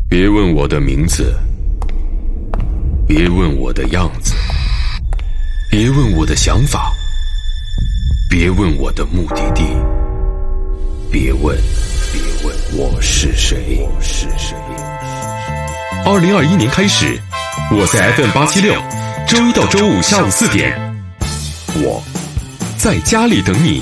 别问我的名字，别问我的样子，别问我的想法，别问我的目的地，别问我是谁。2021年开始，我在 FM876，周一到周五下午4点，我在家里等你。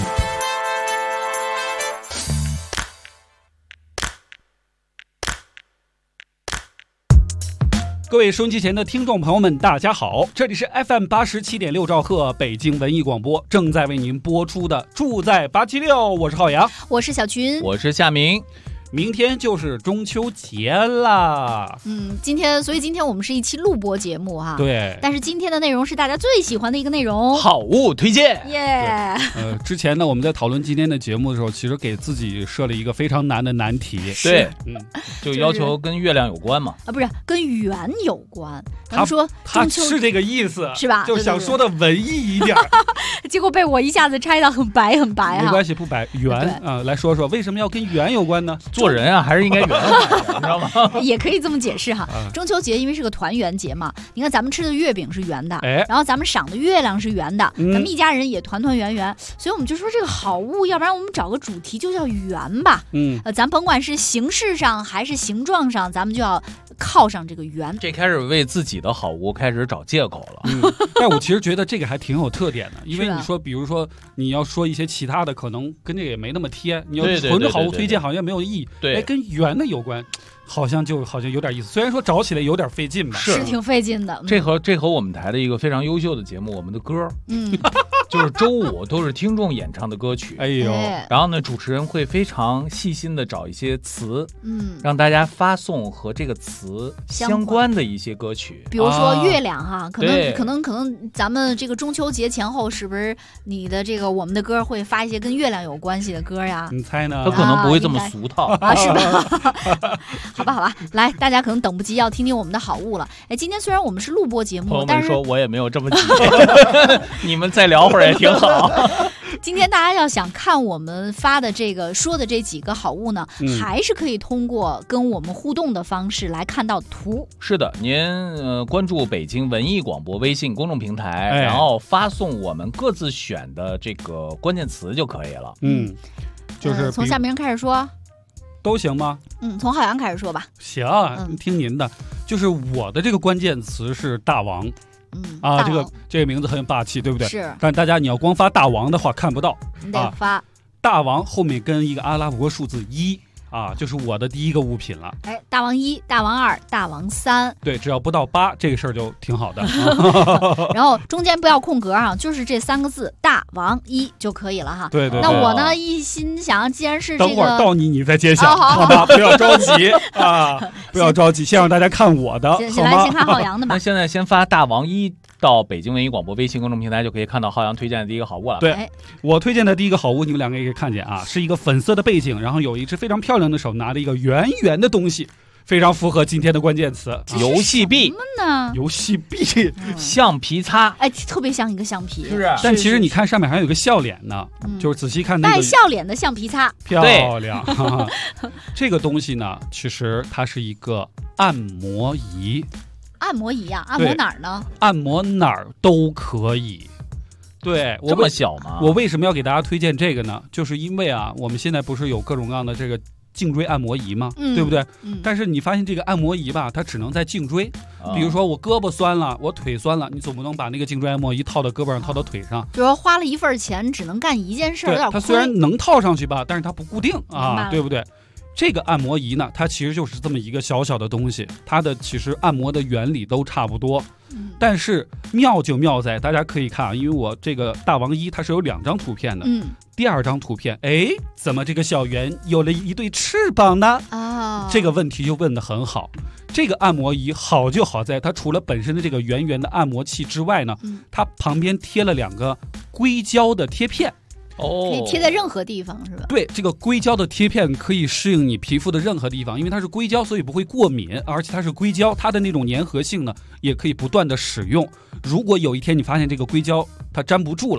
各位收音机前的听众朋友们，大家好，这里是 FM87.6兆赫北京文艺广播，正在为您播出的住在876，我是浩洋， 我是小群， 我是夏明。 明天就是中秋节啦。 所以今天我们是一期录播节目哈。 对。 但是今天的内容是大家最喜欢的一个内容， 好物推荐。 耶。 之前呢，我们在讨论今天的节目的时候，其实给自己设了一个非常难的难题。 对，就要求跟月亮有关嘛。 不是跟圆有关。他们说他是这个意思， 是吧？ 就想说的文艺一点。 结果被我一下子拆得很白很白。 没关系，不白圆啊。来说说为什么要跟圆有关呢？ 做人啊，还是应该圆的，你知道吗？ 也可以这么解释哈。中秋节因为是个团圆节嘛，你看咱们吃的月饼是圆的，然后咱们赏的月亮是圆的，咱们一家人也团团圆圆，所以我们就说这个好物，要不然我们找个主题就叫圆吧。咱甭管是形式上还是形状上，咱们就要靠上这个圆。 这开始为自己的好物开始找借口了。 但我其实觉得这个还挺有特点的，因为你说，比如说你要说一些其他的，可能跟这个也没那么贴。你要纯的好物推荐，好像没有意义。 对， 跟圆的有关，好像有点意思。虽然说找起来有点费劲吧， 是挺费劲的。 这和我们台的一个非常优秀的节目，我们的歌，就是周五都是听众演唱的歌曲。 哎呦， 然后呢，主持人会非常细心的找一些词，让大家发送和这个词相关的一些歌曲。 比如说月亮哈，可能咱们这个中秋节前后，是不是你的这个我们的歌会发一些跟月亮有关系的歌呀？ 你猜呢？ 他可能不会这么俗套是吧？好吧，来，大家可能等不及要听听我们的好物了。今天虽然我们是录播节目，但是说我也没有这么急，你们再聊会儿也挺好。 今天大家要想看我们发的这个说的这几个好物呢，还是可以通过跟我们互动的方式来看到图。 是的，您关注北京文艺广播微信公众平台，然后发送我们各自选的这个关键词就可以了。 就是从夏明开始说。 都行吗？ 从浩洋开始说吧。 行，听您的。就是我的这个关键词是大王。这个名字很霸气，对不对？ 是。 但大家你要光发大王的话看不到， 你得发大王后面跟一个阿拉伯数字1。就是我的第一个物品了。 大王1、大王2、大王3。 对，只要不到8，这个事儿就挺好的。 然后中间不要空格啊，就是这3个字大王1就可以了哈。 对。 那我呢一心想，既然是这个， 等会儿到你再揭晓，好吧？不要着急啊，不要着急，先让大家看我的，好吗？ 先看浩洋的吧。 那现在先发大王1到北京文艺广播微信公众平台，就可以看到浩洋推荐的第一个好物了。 对，我推荐的第一个好物，你们两个也可以看见啊，是一个粉色的背景，然后有一只非常漂亮的手拿着一个圆圆的东西，非常符合今天的关键词。 游戏币。 什么呢？ 游戏币， 橡皮擦。 特别像一个橡皮， 是不是？ 但其实你看上面还有一个笑脸呢，就是仔细看那个带笑脸的橡皮擦， 漂亮。这个东西呢，其实它是一个按摩仪。 按摩仪啊？按摩哪儿呢？ 按摩哪儿都可以。对， 这么小吗？ 我为什么要给大家推荐这个呢？就是因为我们现在不是有各种各样的这个颈椎按摩仪吗？对不对？但是你发现这个按摩仪吧，它只能在颈椎。比如说我胳膊酸了，我腿酸了，你总不能把那个颈椎按摩仪套到胳膊上，套到腿上。 比如说花了一份钱，只能干一件事，有点亏。 它虽然能套上去吧，但是它不固定啊，对不对？这个按摩仪呢，它其实就是这么一个小小的东西，它的其实按摩的原理都差不多，但是妙就妙在大家可以看啊，因为我这个大王1它是有2张图片的，第2张图片，怎么这个小圆有了一对翅膀呢？这个问题就问得很好。这个按摩仪好就好在它除了本身的这个圆圆的按摩器之外呢，它旁边贴了2个硅胶的贴片。 可以贴在任何地方是吧？ 对，这个硅胶的贴片可以适应你皮肤的任何地方，因为它是硅胶，所以不会过敏，而且它是硅胶，它的那种粘合性呢，也可以不断的使用。如果有一天你发现这个硅胶它粘不住了，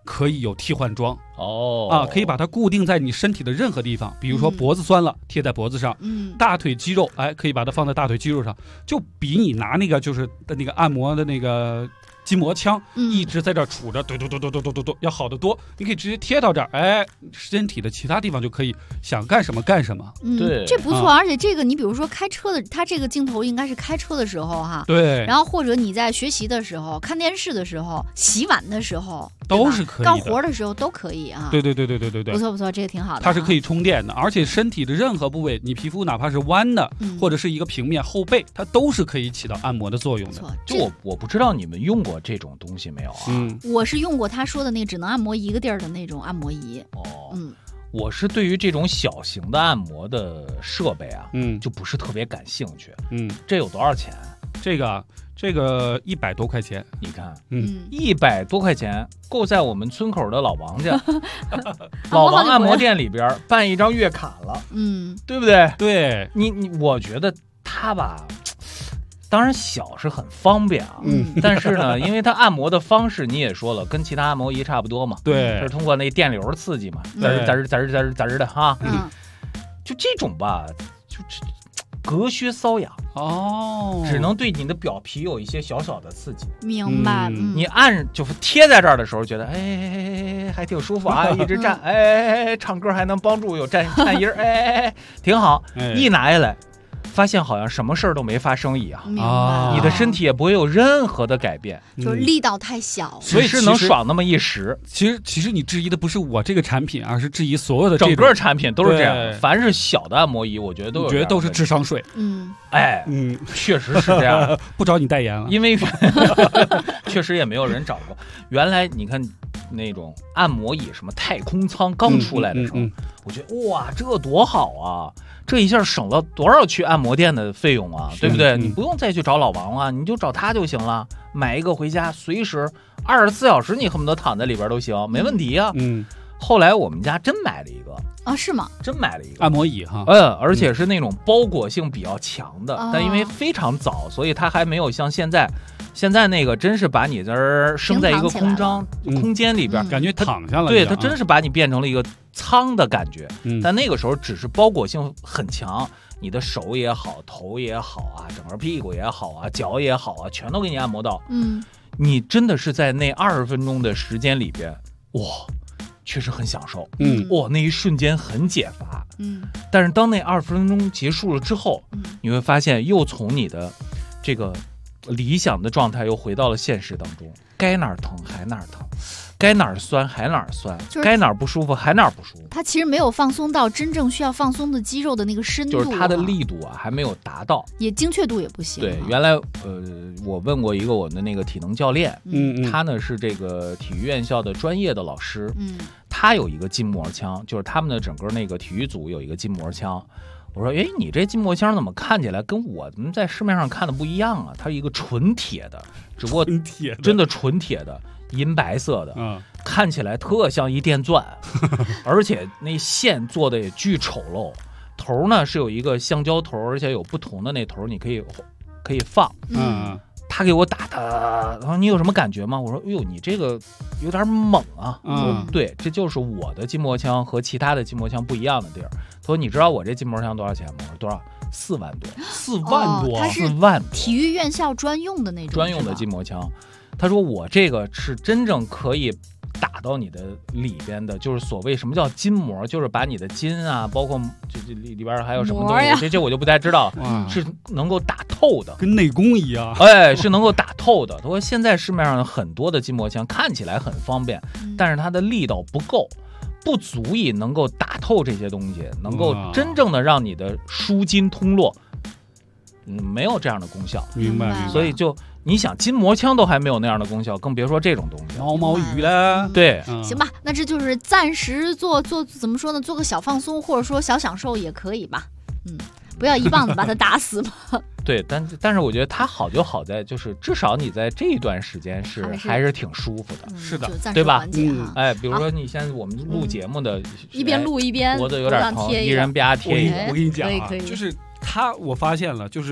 可以有替换装可以把它固定在你身体的任何地方，比如说脖子酸了，贴在脖子上，大腿肌肉，可以把它放在大腿肌肉上，就比你拿那个就是那个按摩的那个筋膜枪一直在这儿杵着，嘟要好得多。你可以直接贴到这儿，身体的其他地方就可以想干什么干什么。 对， 这不错。而且这个你比如说开车的，它这个镜头应该是开车的时候哈， 对。 然后或者你在学习的时候、看电视的时候、洗碗的时候， 都是可以的， 干活的时候都可以啊。 对， 不错，这个挺好的。 它是可以充电的，而且身体的任何部位，你皮肤哪怕是弯的，或者是一个平面后背，它都是可以起到按摩的作用的。 就我不知道你们用过这种东西没有啊？ 我是用过他说的那个只能按摩一个地儿的那种按摩仪。 我是对于这种小型的按摩的设备啊，就不是特别感兴趣。这有多少钱？ 这个100多块钱， 你看，100多块钱够在我们村口的老王家老王按摩店里边办一张月卡了，对不对？ 对， 我觉得他吧，当然小是很方便啊，但是呢，因为它按摩的方式你也说了，跟其他按摩仪差不多嘛， 对， 是通过那电流刺激嘛，滋儿的哈，就这种吧，就隔靴搔痒只能对你的表皮有一些小小的刺激。 明白。 你按就是贴在这儿的时候，觉得还挺舒服啊，一直站，唱歌还能帮助有颤音，挺好。一拿下来，发现好像什么事儿都没发生一样你的身体也不会有任何的改变， 就是力道太小， 所以是能爽那么一时。 其实你质疑的不是我这个产品，而是质疑所有的整个产品都是这样。凡是小的按摩仪，我觉得都是智商税。 确实是这样。 不找你代言了， 因为确实也没有人找过。原来你看那种按摩椅，什么太空舱刚出来的时候，我觉得哇，这多好啊！这一下省了多少去按摩店的费用啊，对不对？你不用再去找老王了，你就找他就行了。买一个回家，随时24小时，你恨不得躺在里边都行，没问题啊。后来我们家真买了一个啊，是吗？ 真买了一个按摩椅哈， 而且是那种包裹性比较强的，但因为非常早，所以它还没有像现在那个真是把你这儿升在一个空间里边， 感觉躺下了。 对，它真是把你变成了一个舱的感觉。但那个时候只是包裹性很强，你的手也好，头也好啊，整个屁股也好啊，脚也好啊，全都给你按摩到。你真的是在那20分钟的时间里边，哇，确实很享受。那一瞬间很解乏。但是当那20分钟结束了之后，你会发现又从你的这个理想的状态又回到了现实当中，该哪儿疼还哪儿疼，该哪儿酸还哪儿酸，该哪儿不舒服还哪儿不舒服。 它其实没有放松到真正需要放松的肌肉的那个深度， 就是它的力度还没有达到， 也精确度也不行。 对，原来我问过一个我的那个体能教练，他呢是这个体育院校的专业的老师，他有一个筋膜枪，就是他们的整个那个体育组有一个筋膜枪。我说，你这筋膜枪怎么看起来跟我们在市面上看的不一样啊？它是一个纯铁的，只不过真的纯铁的，银白色的，看起来特像一电钻，而且那线做的也巨丑陋。头呢是有一个橡胶头，而且有不同的那头，你可以放。他给我打的，然后你有什么感觉吗？我说，你这个有点猛啊。对，这就是我的筋膜枪和其他的筋膜枪不一样的地儿。他说，你知道我这筋膜枪多少钱吗？我说多少？4万多。 4万多， 它是 4万多， 体育院校专用的那种专用的筋膜枪。他说我这个是真正可以打到你的里边的，就是所谓什么叫筋膜，就是把你的筋啊，包括这里边还有什么东西，这我就不太知道，是能够打透的， 跟内功一样。 是能够打透的。他说现在市面上很多的筋膜枪看起来很方便，但是它的力道不够，不足以能够打透这些东西，能够真正的让你的舒筋通络，没有这样的功效。 明白。 所以就你想，筋膜枪都还没有那样的功效，更别说这种东西。 毛鱼啦， 对， 行吧，那这就是暂时做怎么说呢？做个小放松，或者说小享受也可以吧。不要一棒子把它打死嘛。 对，但是我觉得它好就好在，就是至少你在这一段时间还是挺舒服的。 是的， 对吧？比如说你现在我们录节目的， 一边录一边脖子有点疼，一人吧贴一个。 我跟你讲啊，就是我发现了，就是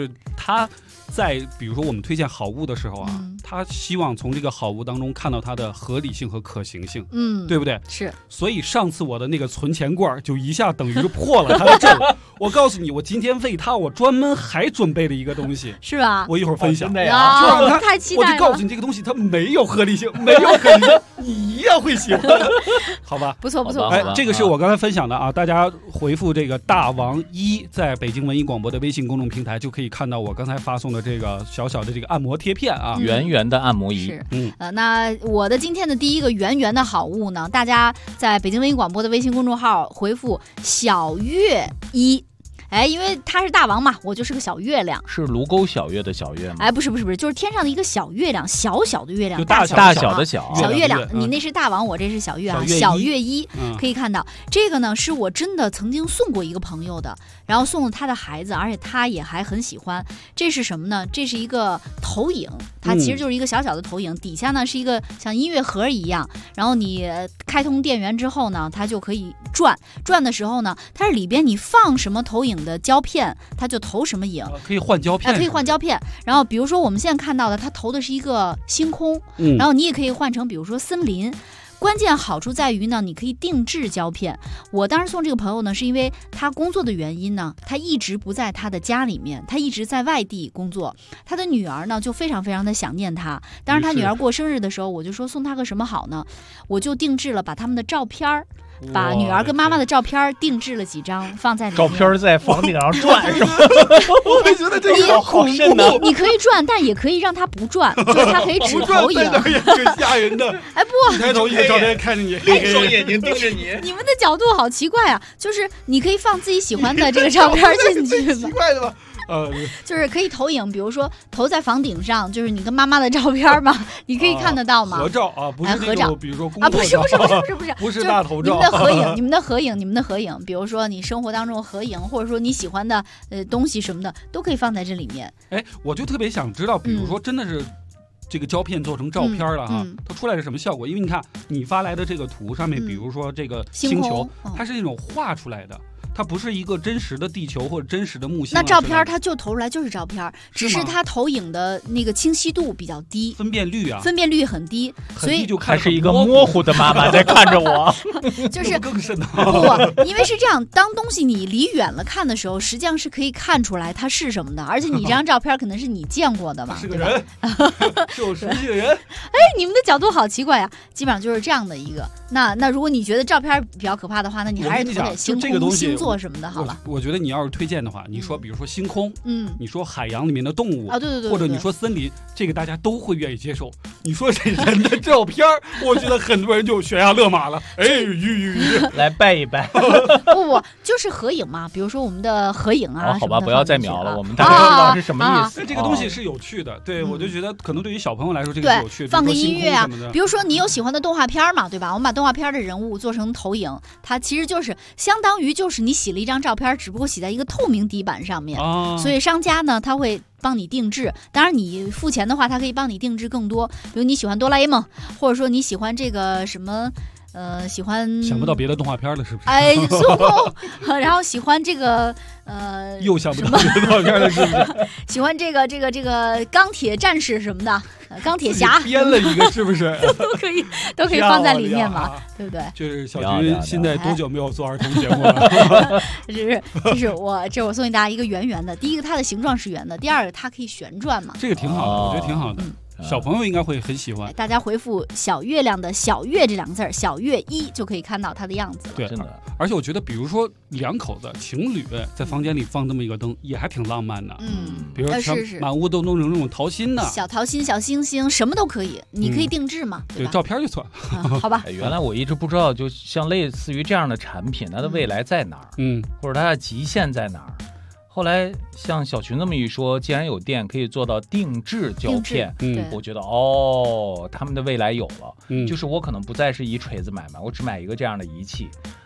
他在比如说我们推荐好物的时候啊，他希望从这个好物当中看到它的合理性和可行性，对不对？ 是。 所以上次我的那个存钱罐就一下等于是破了他的阵。我告诉你，我今天为他我专门还准备了一个东西， 是吧？ 我一会儿分享。 真的呀， 我太期待了。 我就告诉你，这个东西它没有合理性，没有可能性，你一样会喜欢，好吧？ 不错不错。 哎，这个是我刚才分享的啊，大家回复这个大王1在北京文艺广播的微信公众平台，就可以看到我刚才发送的这个小小的这个按摩贴片啊， 圆圆的按摩仪。 是，那我的今天的第一个圆圆的好物呢，大家在北京文艺广播的微信公众号回复小月1。哎，因为他是大王嘛，我就是个小月亮。 是卢沟晓月的小月吗？ 哎，不是，就是天上的一个小月亮，小小的月亮， 大小的小月亮。你那是大王，我这是小月啊，小月1。可以看到这个呢，是我真的曾经送过一个朋友的，然后送了他的孩子，而且他也还很喜欢。这是什么呢？这是一个投影，它其实就是一个小小的投影，底下呢是一个像音乐盒一样，然后你开通电源之后呢，它就可以转的时候呢，它是里边你放什么投影的胶片，它就投什么影， 可以换胶片， 可以换胶片。然后比如说我们现在看到的，它投的是一个星空，然后你也可以换成比如说森林。关键好处在于呢，你可以定制胶片。我当时送这个朋友呢，是因为他工作的原因呢，他一直不在他的家里面，他一直在外地工作。他的女儿呢，就非常非常的想念他。当时他女儿过生日的时候，我就说送他个什么好呢？我就定制了把他们的照片把女儿跟妈妈的照片定制了几张放在里面。 照片在房顶上转是吗？ 我会觉得这个好瘆呢。 你可以转，但也可以让它不转，就是它可以只投影。 也挺吓人的。 哎不， 你抬头一个照片看着你， 双眼睛盯着你。 你们的角度好奇怪啊！就是你可以放自己喜欢的这个照片进去奇怪的吧？ 就是可以投影，比如说投在房顶上，就是你跟妈妈的照片嘛，你可以看得到吗？ 合照啊，不是合照， 比如说啊，不是， 不是大头照， 你们的合影，比如说你生活当中合影，或者说你喜欢的东西什么的，都可以放在这里面。 哎，我就特别想知道，比如说真的是这个胶片做成照片了哈，它出来是什么效果？因为你看你发来的这个图上面，比如说这个星球，它是那种画出来的。它不是一个真实的地球或者真实的木星， 那照片它就投出来就是照片，只是它投影的那个清晰度比较低， 分辨率很低，所以就还是一个模糊的妈妈在看着我， 就是更深的不，因为是这样，当东西你离远了看的时候，实际上是可以看出来它是什么的，而且你这张照片可能是你见过的嘛， 是个人，是我熟悉的人。 哎，你们的角度好奇怪呀，基本上就是这样的一个。那如果你觉得照片比较可怕的话，那你还是投点星空、星座什么的好了。 我觉得你要是推荐的话，你说比如说星空，你说海洋里面的动物啊，对， 或者你说森林，这个大家都会愿意接受。你说这人的照片，我觉得很多人就悬崖勒马了。哎， 来拜一拜。 不，就是合影嘛，比如说我们的合影啊。 好吧，不要再描了，我们大概知道是什么意思。 这个东西是有趣的，对我就觉得可能对于小朋友来说这个是有趣的。 放个音乐啊，比如说你有喜欢的动画片嘛，对吧？我们把动画片的人物做成投影，它其实就是相当于就是你洗了一张照片，只不过洗在一个透明底板上面，所以商家呢他会帮你定制，当然你付钱的话，他可以帮你定制更多，比如你喜欢哆啦 A 梦，或者说你喜欢这个什么。喜欢想不到别的动画片了，是不是？ 哎，孙悟空，然后喜欢这个又想不到别的动画片了，是不是？ 喜欢这个钢铁战士什么的，钢铁侠编了一个，是不是？ 都可以放在里面嘛，对不对？ 就是小军现在多久没有做儿童节目了？ 这是我送给大家一个圆圆的，第一个它的形状是圆的，第二个它可以旋转嘛， 这个挺好的，我觉得挺好的。小朋友应该会很喜欢。 大家回复小月亮的小月这两个字，小月1就可以看到它的样子了。 对，真的。而且我觉得比如说两口子情侣在房间里放这么一个灯也还挺浪漫的。比如说满屋都弄成那种桃心的小桃心、小星星，什么都可以，你可以定制嘛， 对，照片就算好吧。 原来我一直不知道，就像类似于这样的产品，它的未来在哪儿？或者它的极限在哪儿？后来像小群这么一说，既然有店可以做到定制胶片，我觉得他们的未来有了，就是我可能不再是以锤子买卖，我只买一个这样的仪器，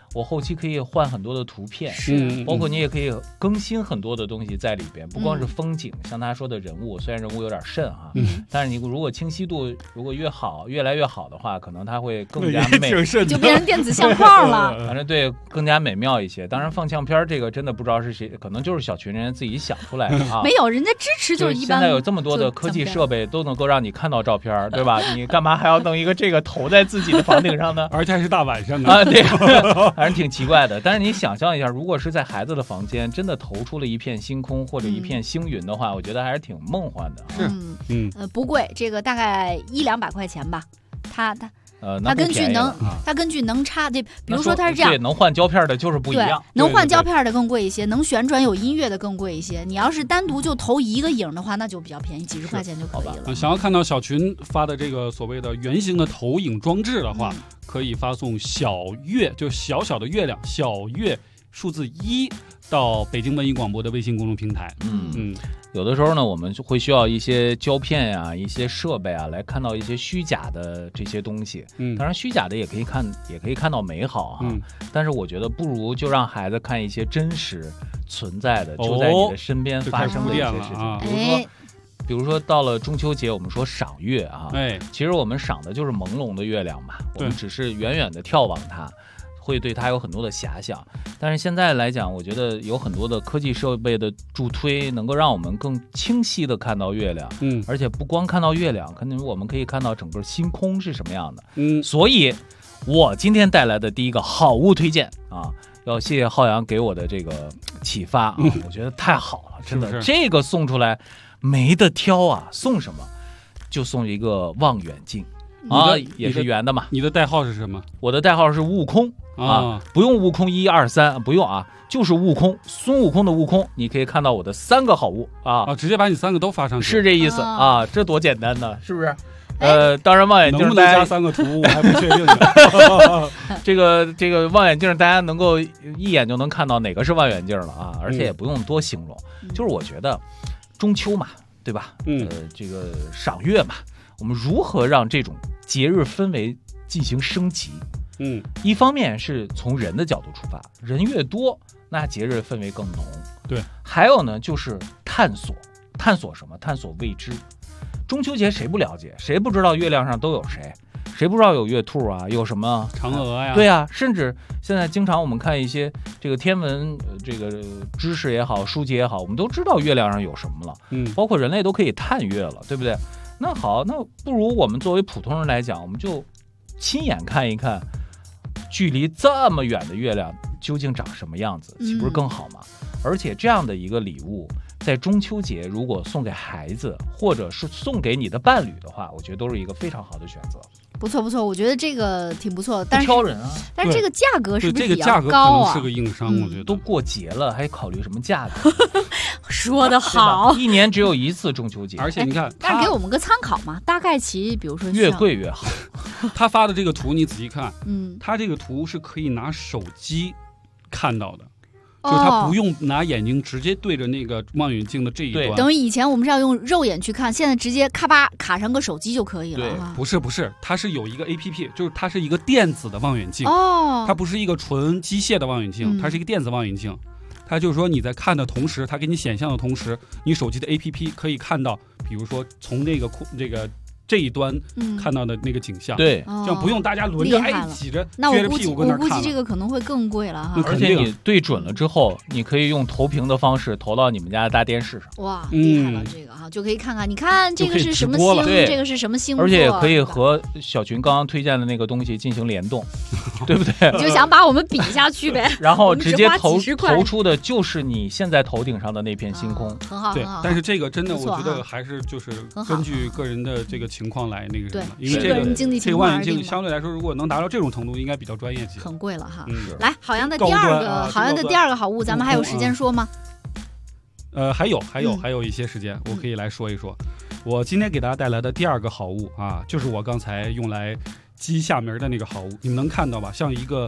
我后期可以换很多的图片，包括你也可以更新很多的东西在里边，不光是风景，像他说的人物，虽然人物有点渗哈，但是你如果清晰度如果越来越好的话，可能它会更加美， 就变成电子相框了。 反正对，更加美妙一些。当然放相片这个真的不知道是谁，可能就是小群人自己想出来的啊。 没有，人家支持就一般。 现在有这么多的科技设备都能够让你看到照片，对吧？你干嘛还要弄一个这个投在自己的房顶上呢？ 而且还是大晚上的啊，对，反正挺奇怪的。但是你想象一下，如果是在孩子的房间真的投出了一片星空或者一片星云的话，我觉得还是挺梦幻的。 是， 不贵，这个大概100-200块钱吧。它根据能插这，比如说它是这样， 对，能换胶片的就是不一样， 能换胶片的更贵一些，能旋转有音乐的更贵一些。你要是单独就投一个影的话，那就比较便宜，几十块钱就可以了。 想要看到小群发的这个所谓的圆形的投影装置的话，可以发送小月，就小小的月亮，小月数字1到北京文艺广播的微信公众平台。 有的时候呢，我们就会需要一些胶片呀、一些设备啊，来看到一些虚假的这些东西。当然虚假的也可以看到美好哈。但是我觉得不如就让孩子看一些真实存在的，就在你的身边发生的一些事情。比如说到了中秋节，我们说赏月啊，其实我们赏的就是朦胧的月亮嘛，我们只是远远的眺望它。会对它有很多的遐想，但是现在来讲，我觉得有很多的科技设备的助推，能够让我们更清晰的看到月亮，而且不光看到月亮，可能我们可以看到整个星空是什么样的。所以我今天带来的第一个好物推荐啊，要谢谢浩洋给我的这个启发啊，我觉得太好了，真的，这个送出来没得挑啊，送什么就送一个望远镜啊，也是圆的嘛。 你的代号是什么？ 我的代号是悟空。不用悟空1、2、3，不用啊，就是悟空，孙悟空的悟空，你可以看到我的3个好物啊， 直接把你3个都发上去， 是这意思啊，这多简单呢，是不是？当然望远镜能不能加3个图我还不确定呢。 这个望远镜大家能够一眼就能看到哪个是望远镜了啊，而且也不用多形容，就是我觉得中秋嘛，对吧？这个赏月嘛，我们如何让这种节日氛围进行升级？一方面是从人的角度出发，人越多，那节日氛围更浓。 对， 还有呢，就是探索什么？探索未知。中秋节谁不了解？谁不知道月亮上都有谁？谁不知道有月兔啊？有什么嫦娥呀？ 对啊，甚至现在经常我们看一些这个天文这个知识也好，书籍也好，我们都知道月亮上有什么了。包括人类都可以探月了，对不对？那好，那不如我们作为普通人来讲，我们就亲眼看一看。距离这么远的月亮究竟长什么样子，岂不是更好吗？而且这样的一个礼物，在中秋节如果送给孩子，或者是送给你的伴侣的话，我觉得都是一个非常好的选择。 不错不错，我觉得这个挺不错，但是挑人啊， 但是这个价格是不是比较高啊？ 这个价格可能是个硬伤，我觉得都过节了，还考虑什么价格？ 说得好， 一年只有一次中秋节， 而且你看， 但是给我们个参考嘛，大概其比如说越贵越好。 他发的这个图你仔细看，他这个图是可以拿手机看到的。就是他不用拿眼睛直接对着那个望远镜的这一端， 等于以前我们是要用肉眼去看，现在直接咔吧卡上个手机就可以了。 对，不是，它是有一个 APP， 就是它是一个电子的望远镜，它不是一个纯机械的望远镜，它是一个电子望远镜。它就是说你在看的同时，它给你显像的同时，你手机的 APP 可以看到，比如说从这一端看到的那个景象， 对， 这样不用大家轮着挤着撅着屁股跟那看。 我估计这个可能会更贵了哈。 而且你对准了之后，你可以用投屏的方式投到你们家的大电视上。 哇，厉害了这个哈，就可以看看，你看这个是什么星，这个是什么星座， 而且也可以和小群刚刚推荐的那个东西进行联动，对不对？ 你就想把我们比下去呗， 然后直接投出的就是你现在头顶上的那片星空， 很好。 对，但是这个真的我觉得还是就是根据个人的这个情况来那个什么，因为这个望远镜相对来说，如果能达到这种程度，应该比较专业级。 很贵了哈。来，好样的第二个好物，咱们还有时间说吗？ 还有一些时间，我可以来说一说。我今天给大家带来的第二个好物啊，就是我刚才用来击下门的那个好物，你们能看到吧？像一个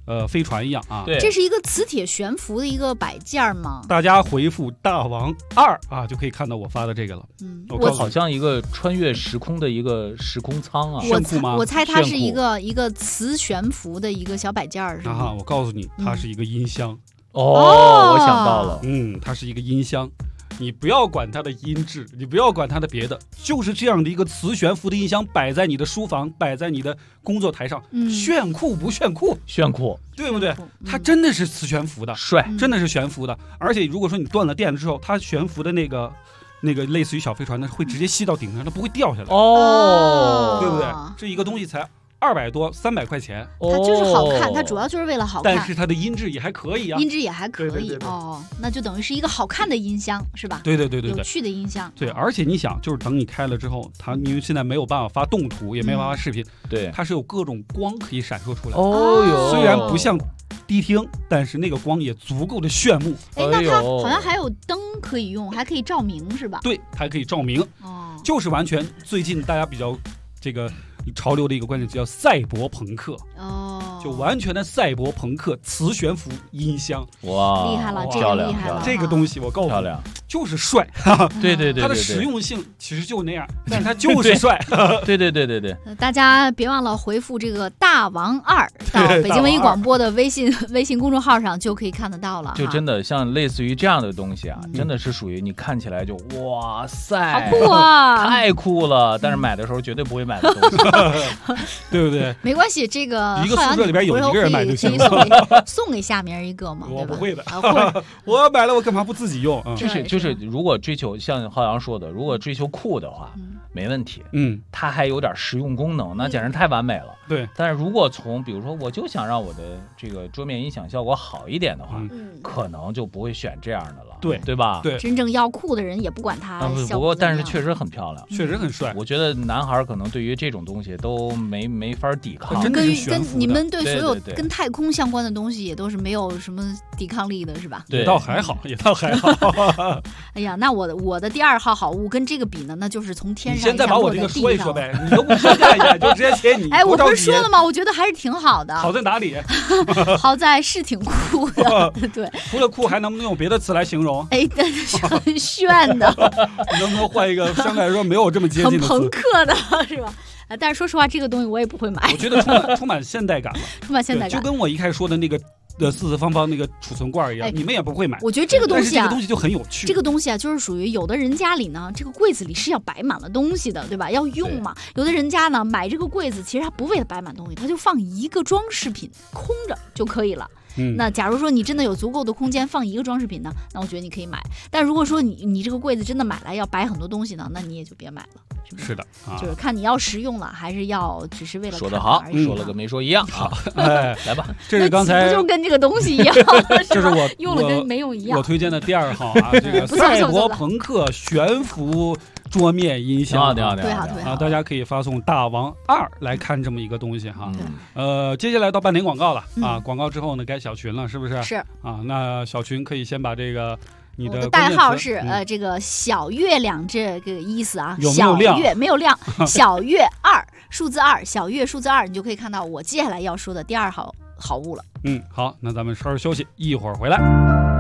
飞船一样啊。 对， 这是一个磁铁悬浮的一个摆件吗？ 大家回复大王2啊，就可以看到我发的这个了。 我好像一个穿越时空的一个时空舱啊。 我猜它是一个磁悬浮的一个小摆件是吗？ 我告诉你，它是一个音箱。 我想到了， 它是一个音箱。你不要管它的音质，你不要管它的别的，就是这样的一个磁悬浮的音箱摆在你的书房，摆在你的工作台上，炫酷不炫酷？ 炫酷， 对不对？它真的是磁悬浮的， 帅， 真的是悬浮的。而且如果说你断了电了之后，它悬浮的那个类似于小飞船呢，会直接吸到顶上，它不会掉下来。对不对？这一个东西才200多300块钱， 它就是好看，它主要就是为了好看。 但是它的音质也还可以啊， 音质也还可以哦，那就等于是一个好看的音箱是吧？ 对， 有趣的音箱。 对，而且你想，就是等你开了之后，它因为现在没有办法发动图，也没有办法发视频， 对， 它是有各种光可以闪烁出来。 哟， 虽然不像迪厅，但是那个光也足够的炫目。 那它好像还有灯可以用，还可以照明是吧？ 对，还可以照明。就是完全最近大家比较这个潮流的一个观点叫赛博朋克。就完全的赛博朋克磁悬浮音箱。 哇， 厉害了，这个厉害了。 这个东西我告诉你，就是帅。 对， 它的实用性其实就那样，但是它就是帅。 对。 大家别忘了回复这个大王2到北京文艺广播的微信公众号上就可以看得到了。 就真的像类似于这样的东西啊，真的是属于你看起来就哇塞， 好酷啊， 太酷了，但是买的时候绝对不会买的东西。 对不对？ 没关系，这个一个宿舍里边有一个人买就行了， 送给夏明一个嘛。 我不会的，我买了我干嘛不自己用？ 就是如果追求像浩洋说的，如果追求酷的话，没问题。它还有点实用功能，那简直太完美了。 对， 但是如果从比如说我就想让我的这个桌面音响效果好一点的话，可能就不会选这样的了。对吧？ 对， 真正要酷的人也不管它效果。 不过但是确实很漂亮， 确实很帅。 我觉得男孩可能对于这种东西都没法抵抗。 跟你们对所有跟太空相关的东西也都是没有什么抵抗力的，是吧？ 也倒还好。 哎呀，那我的第2号好物跟这个比呢，那就是从天上。 你现在把我这个说一说呗，你都不说一下，就直接写你。 哎，我不是说了吗？我觉得还是挺好的。 好在哪里？ 好在是挺酷的。对， 除了酷，还能不能用别的词来形容？ 哎，是很炫的。 你能不能换一个相对来说没有这么接近的词？ 很朋克的是吧？但是说实话，这个东西我也不会买。 我觉得充满现代感了， 充满现代感， 就跟我一开始说的那个四四方方那个储存罐一样，你们也不会买。 我觉得这个东西这个东西就很有趣。 这个东西啊，就是属于有的人家里呢，这个柜子里是要摆满了东西的，对吧？要用嘛。有的人家呢，买这个柜子其实他不为了摆满东西，他就放一个装饰品，空着就可以了。那假如说你真的有足够的空间放一个装饰品呢，那我觉得你可以买。但如果说你这个柜子真的买来要摆很多东西呢，那你也就别买了。 是的， 就是看你要实用了，还是要只是为了说得好，说了跟没说一样。好，来吧， 这是刚才不就跟这个东西一样， 就是我用了跟没用一样。 我推荐的第2号啊，这个赛博朋克悬浮桌面音箱。 对啊， 大家可以发送大王2来看这么一个东西哈。接下来到半点广告了啊，广告之后呢该小群了，是不是？ 是啊，那小群可以先把这个。你的代号是这个小月亮这个意思啊，小月没有亮，小月2数字2，小月数字2，你就可以看到我接下来要说的第2号好物了。 好，那咱们稍事休息，一会儿回来。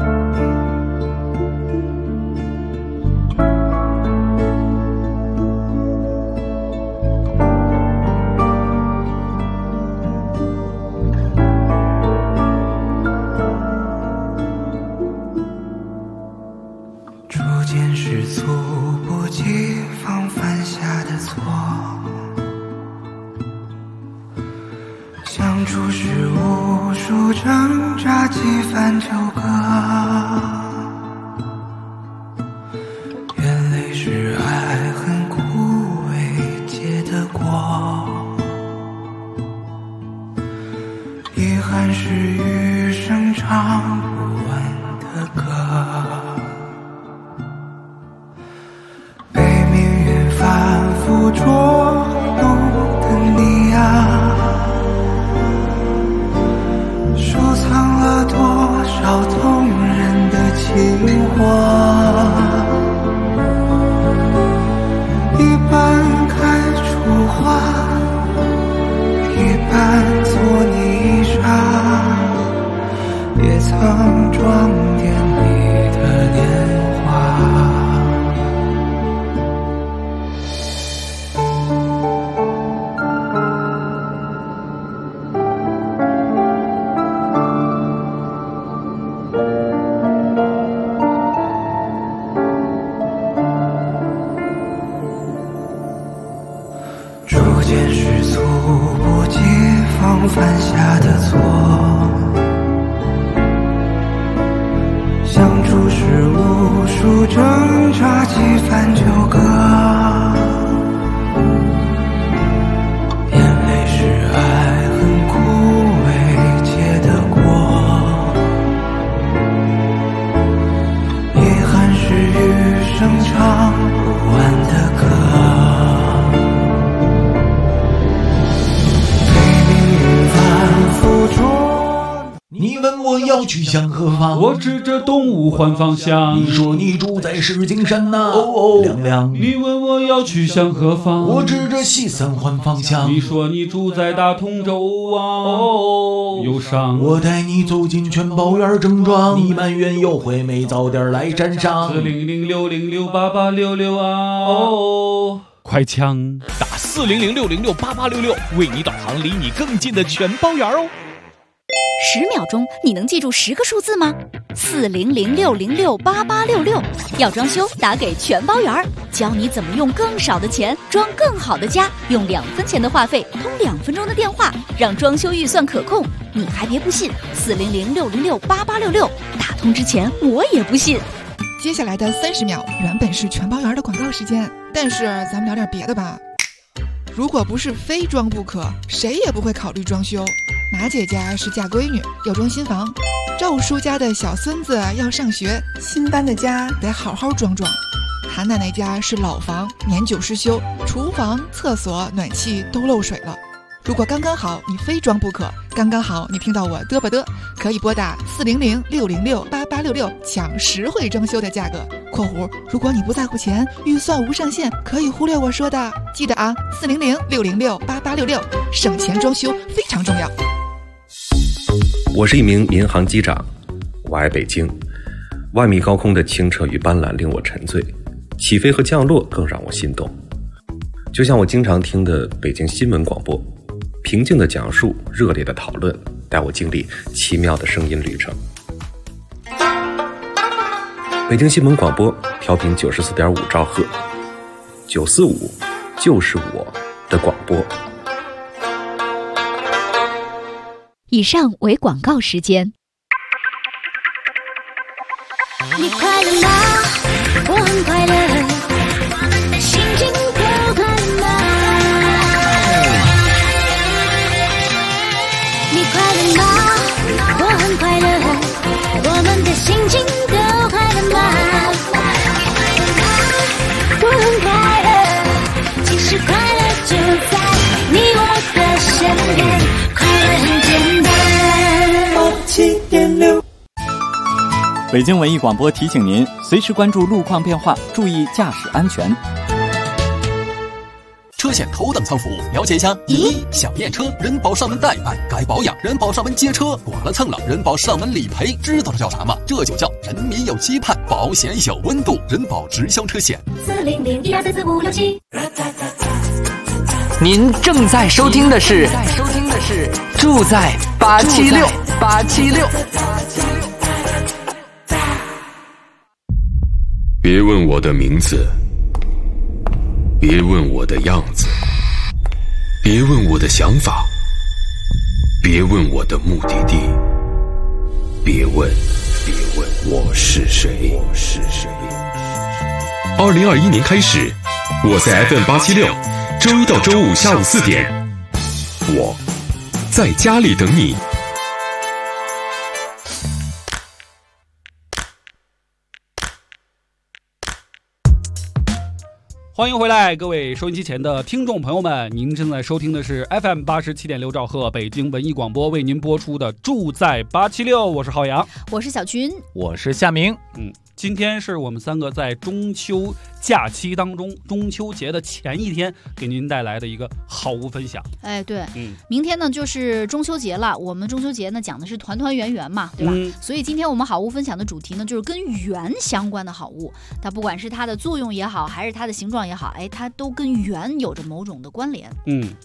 猝不及防犯下的错，相处时无数挣扎，几番纠葛，眼泪是爱恨枯萎结的果，遗憾是余生唱不完的歌，反复捉弄的你啊，收藏了多少动人的情话，一半开出花，一半做泥沙。 便是猝不及防犯下的错，相处时无数挣扎几番纠葛，眼泪是爱恨枯萎结的果，遗憾是余生唱不完的歌。 你问我要去向何方， 我指着东吴换方向。 你说你住在石景山呐，亮亮。 你问我要去向何方， 我指着西三环方向。 你说你住在大同州啊，忧伤。 我带你走进全宝园正庄，你埋怨有回没早点来站上。 40060688866啊，快枪打40060688866，为你导航离你更近的全包园哦。 10秒钟，你能记住10个数字吗？40060688866，要装修打给全包园，教你怎么用更少的钱装更好的家，用2分钱的话费通2分钟的电话，让装修预算可控。你还别不信，40060688866，打通之前我也不信。 接下来的30秒原本是全包园的广告时间，但是咱们聊点别的吧。如果不是非装不可，谁也不会考虑装修。马姐家是嫁闺女，要装新房；赵叔家的小孙子要上学，新搬的家得好好装装；韩奶奶家是老房，年久失修，厨房、厕所、暖气都漏水了。如果刚刚好你非装不可，刚刚好你听到我嘚吧嘚，可以拨打40060688866抢实惠装修的价格（括弧如果你不在乎钱，预算无上限，可以忽略我说的）。记得啊，40060688866，省钱装修非常重要。 我是一名民航机长，我爱北京。万米高空的清澈与斑斓令我沉醉，起飞和降落更让我心动。就像我经常听的北京新闻广播，平静的讲述，热烈的讨论，带我经历奇妙的声音旅程。北京新闻广播调频94.5兆赫，945就是我的广播。 以上为广告时间。 你快乐吗？我很快乐，心情都快乐吗？你快乐吗？我很快乐，我们的心情都快乐吗？我很快乐，其实快乐就在你我的身边，快乐很简单。87.6 北京文艺广播提醒您，随时关注路况变化，注意驾驶安全。 车险头等舱服务，了解一下。1. 想验车，人保上门代办，该保养，人保上门接车，剐了蹭了，人保上门理赔。知道这叫啥吗？这就叫人民有期盼，保险有温度，人保直销车险。40012344567。 您正在收听的是住在876。 别问我的名字，别问我的样子，别问我的想法，别问我的目的地，别问我是谁。2021年开始，我在 FM876，周一到周五下午4点，我在家里等你。 欢迎回来，各位收音机前的听众朋友们，您正在收听的是 FM87.6兆赫北京文艺广播为您播出的住在876，我是浩洋， 我是小群， 我是夏明。 今天是我们3个在中秋假期当中，中秋节的前一天给您带来的一个好物分享。 哎，对，明天呢就是中秋节了。我们中秋节呢讲的是团团圆圆嘛，对吧？所以今天我们好物分享的主题呢就是跟圆相关的好物。它不管是它的作用也好，还是它的形状也好，哎，它都跟圆有着某种的关联。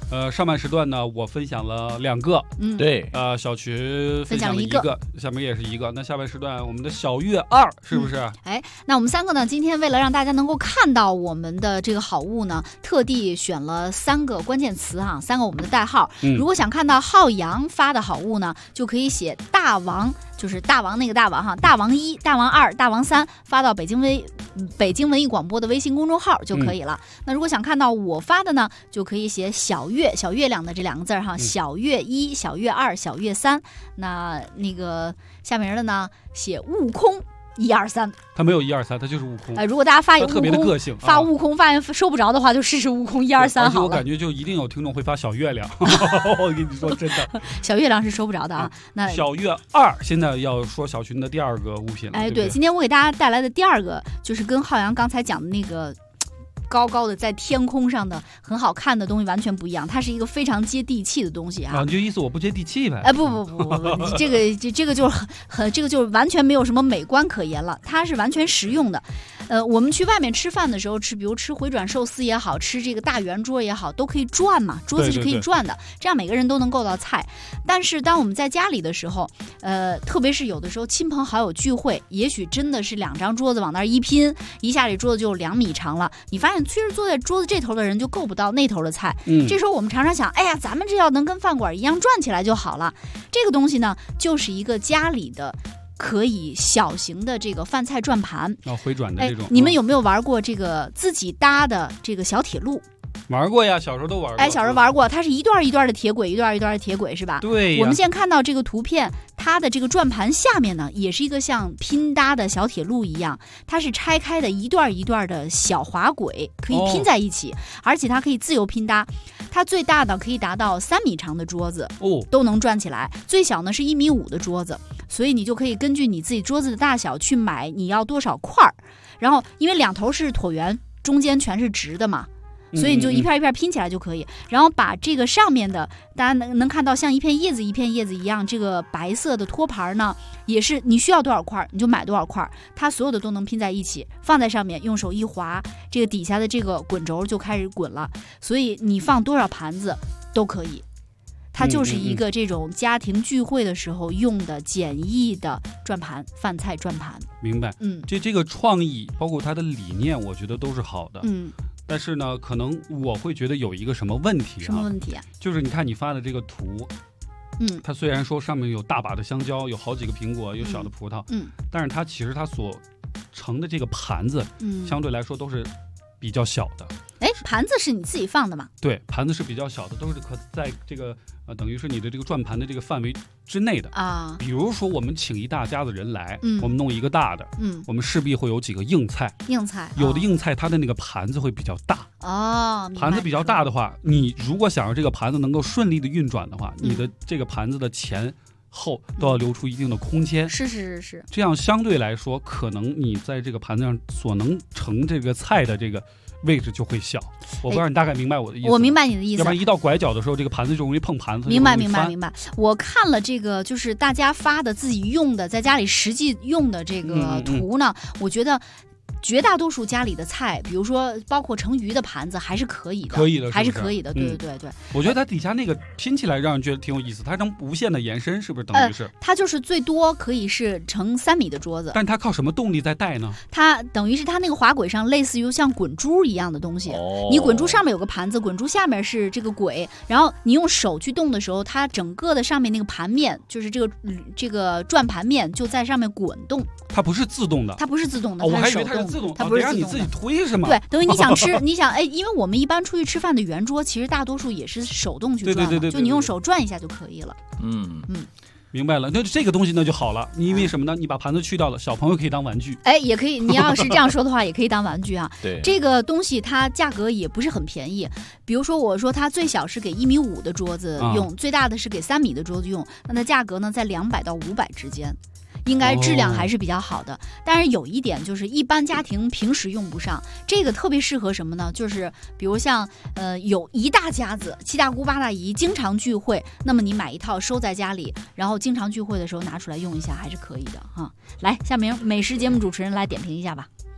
上半时段呢，我分享了2个， 对， 小群分享了一个， 下面也是一个。那下半时段我们的小月2是不是？ 那我们3个呢，今天为了让大家能够看到我们的这个好物呢，特地选了3个关键词哈，3个我们的代号。如果想看到浩洋发的好物呢，就可以写大王，就是大王那个大王哈，大王1、大王2、大王3，发到北京文艺广播的微信公众号就可以了。那如果想看到我发的呢，就可以写小月亮的这2个字哈，小月1、小月2、小月3。那个下面的呢，写悟空1、2、3， 他没有1、2、3，他就是悟空。 如果大家发悟空， 特别的个性， 发悟空发现收不着的话，就试试悟空1、2、3好了。 而且我感觉就一定有听众会发小月亮，我跟你说真的， 小月亮是收不着的啊。那小月2现在要说小群的第2个物品了。 对，今天我给大家带来的第2个，就是跟浩洋刚才讲的那个高高的在天空上的很好看的东西完全不一样，它是一个非常接地气的东西啊！ 你就意思我不接地气呗？ 不，这个就是这个就是完全没有什么美观可言了，它是完全实用的。我们去外面吃饭的时候比如吃回转寿司也好，吃这个大圆桌也好，都可以转嘛，桌子是可以转的，这样每个人都能够到菜。但是当我们在家里的时候，特别是有的时候亲朋好友聚会，也许真的是2张桌子往那儿一拼，一下这桌子就2米长了，你发现其实坐在桌子这头的人就够不到那头的菜。这时候我们常常想，哎呀，咱们这要能跟饭馆一样转起来就好了。这个东西呢，就是一个家里的可以小型的这个饭菜转盘， 回转的这种。 你们有没有玩过这个自己搭的这个小铁路？ 玩过呀，小时候都玩过。 小时候玩过，它是一段一段的铁轨，一段一段的铁轨是吧？ 对。 我们现在看到这个图片，它的这个转盘下面呢，也是一个像拼搭的小铁路一样，它是拆开的一段一段的小滑轨，可以拼在一起，而且它可以自由拼搭。它最大的可以达到3米长的桌子都能转起来，最小呢是1.5米的桌子，所以你就可以根据你自己桌子的大小去买你要多少块儿，然后因为2头是椭圆，中间全是直的嘛。所以你就一片一片拼起来就可以，然后把这个上面的大家能看到像一片叶子一片叶子一样，这个白色的托盘呢，也是你需要多少块你就买多少块，它所有的都能拼在一起，放在上面用手一划，这个底下的这个滚轴就开始滚了，所以你放多少盘子都可以。它就是一个这种家庭聚会的时候用的简易的转盘，饭菜转盘。 明白。这个创意包括它的理念，我觉得都是好的。但是呢，可能我会觉得有一个什么问题什么问题啊？ 就是你看你发的这个图，它虽然说上面有大把的香蕉，有好几个苹果，有小的葡萄，但是它其实它所盛的这个盘子，相对来说都是比较小的。 盘子是你自己放的吗？ 对，盘子是比较小的，都是可在这个等于是你的这个转盘的这个范围之内的啊。比如说我们请一大家子人来，我们弄一个大的，我们势必会有几个硬菜，有的硬菜它的那个盘子会比较大哦。 盘子比较大的话，你如果想让这个盘子能够顺利的运转的话，你的这个盘子的前后都要留出一定的空间。 是。 这样相对来说，可能你在这个盘子上所能盛这个菜的这个位置就会小。我不知道你大概明白我的意思。 我明白你的意思。 要不然一到拐角的时候，这个盘子就容易碰盘子。 明白。我看了这个就是大家发的自己用的，在家里实际用的这个图呢，我觉得绝大多数家里的菜，比如说包括盛鱼的盘子，还是可以的，还是可以的。对。 我觉得它底下那个拼起来让人觉得挺有意思，它能无限的延伸，是不是等于是？ 它就是最多可以是盛3米的桌子。 但它靠什么动力在带呢？ 它等于是它那个滑轨上类似于像滚珠一样的东西，你滚珠上面有个盘子，滚珠下面是这个轨，然后你用手去动的时候，它整个的上面那个盘面，就是这个转盘面就在上面滚动。 它不是自动的， 它不是自动的， 我还以为它是自动， 它不是让你自己推是吗？ 对，等于你想吃，因为我们一般出去吃饭的圆桌，其实大多数也是手动去转， 对， 就你用手转一下就可以了。 明白了。那这个东西呢就好了，因为什么呢？你把盘子去掉了，小朋友可以当玩具。 也可以。你要是这样说的话，也可以当玩具啊。 对， 这个东西它价格也不是很便宜。比如说，我说它最小是给1.5米的桌子用，最大的是给3米的桌子用，那它价格呢在200到500之间。应该质量还是比较好的，但是有一点就是一般家庭平时用不上，这个特别适合什么呢？就是比如像有一大家子7大姑8大姨经常聚会，那么你买一套收在家里，然后经常聚会的时候拿出来用一下还是可以的哈。来，下面美食节目主持人来点评一下吧。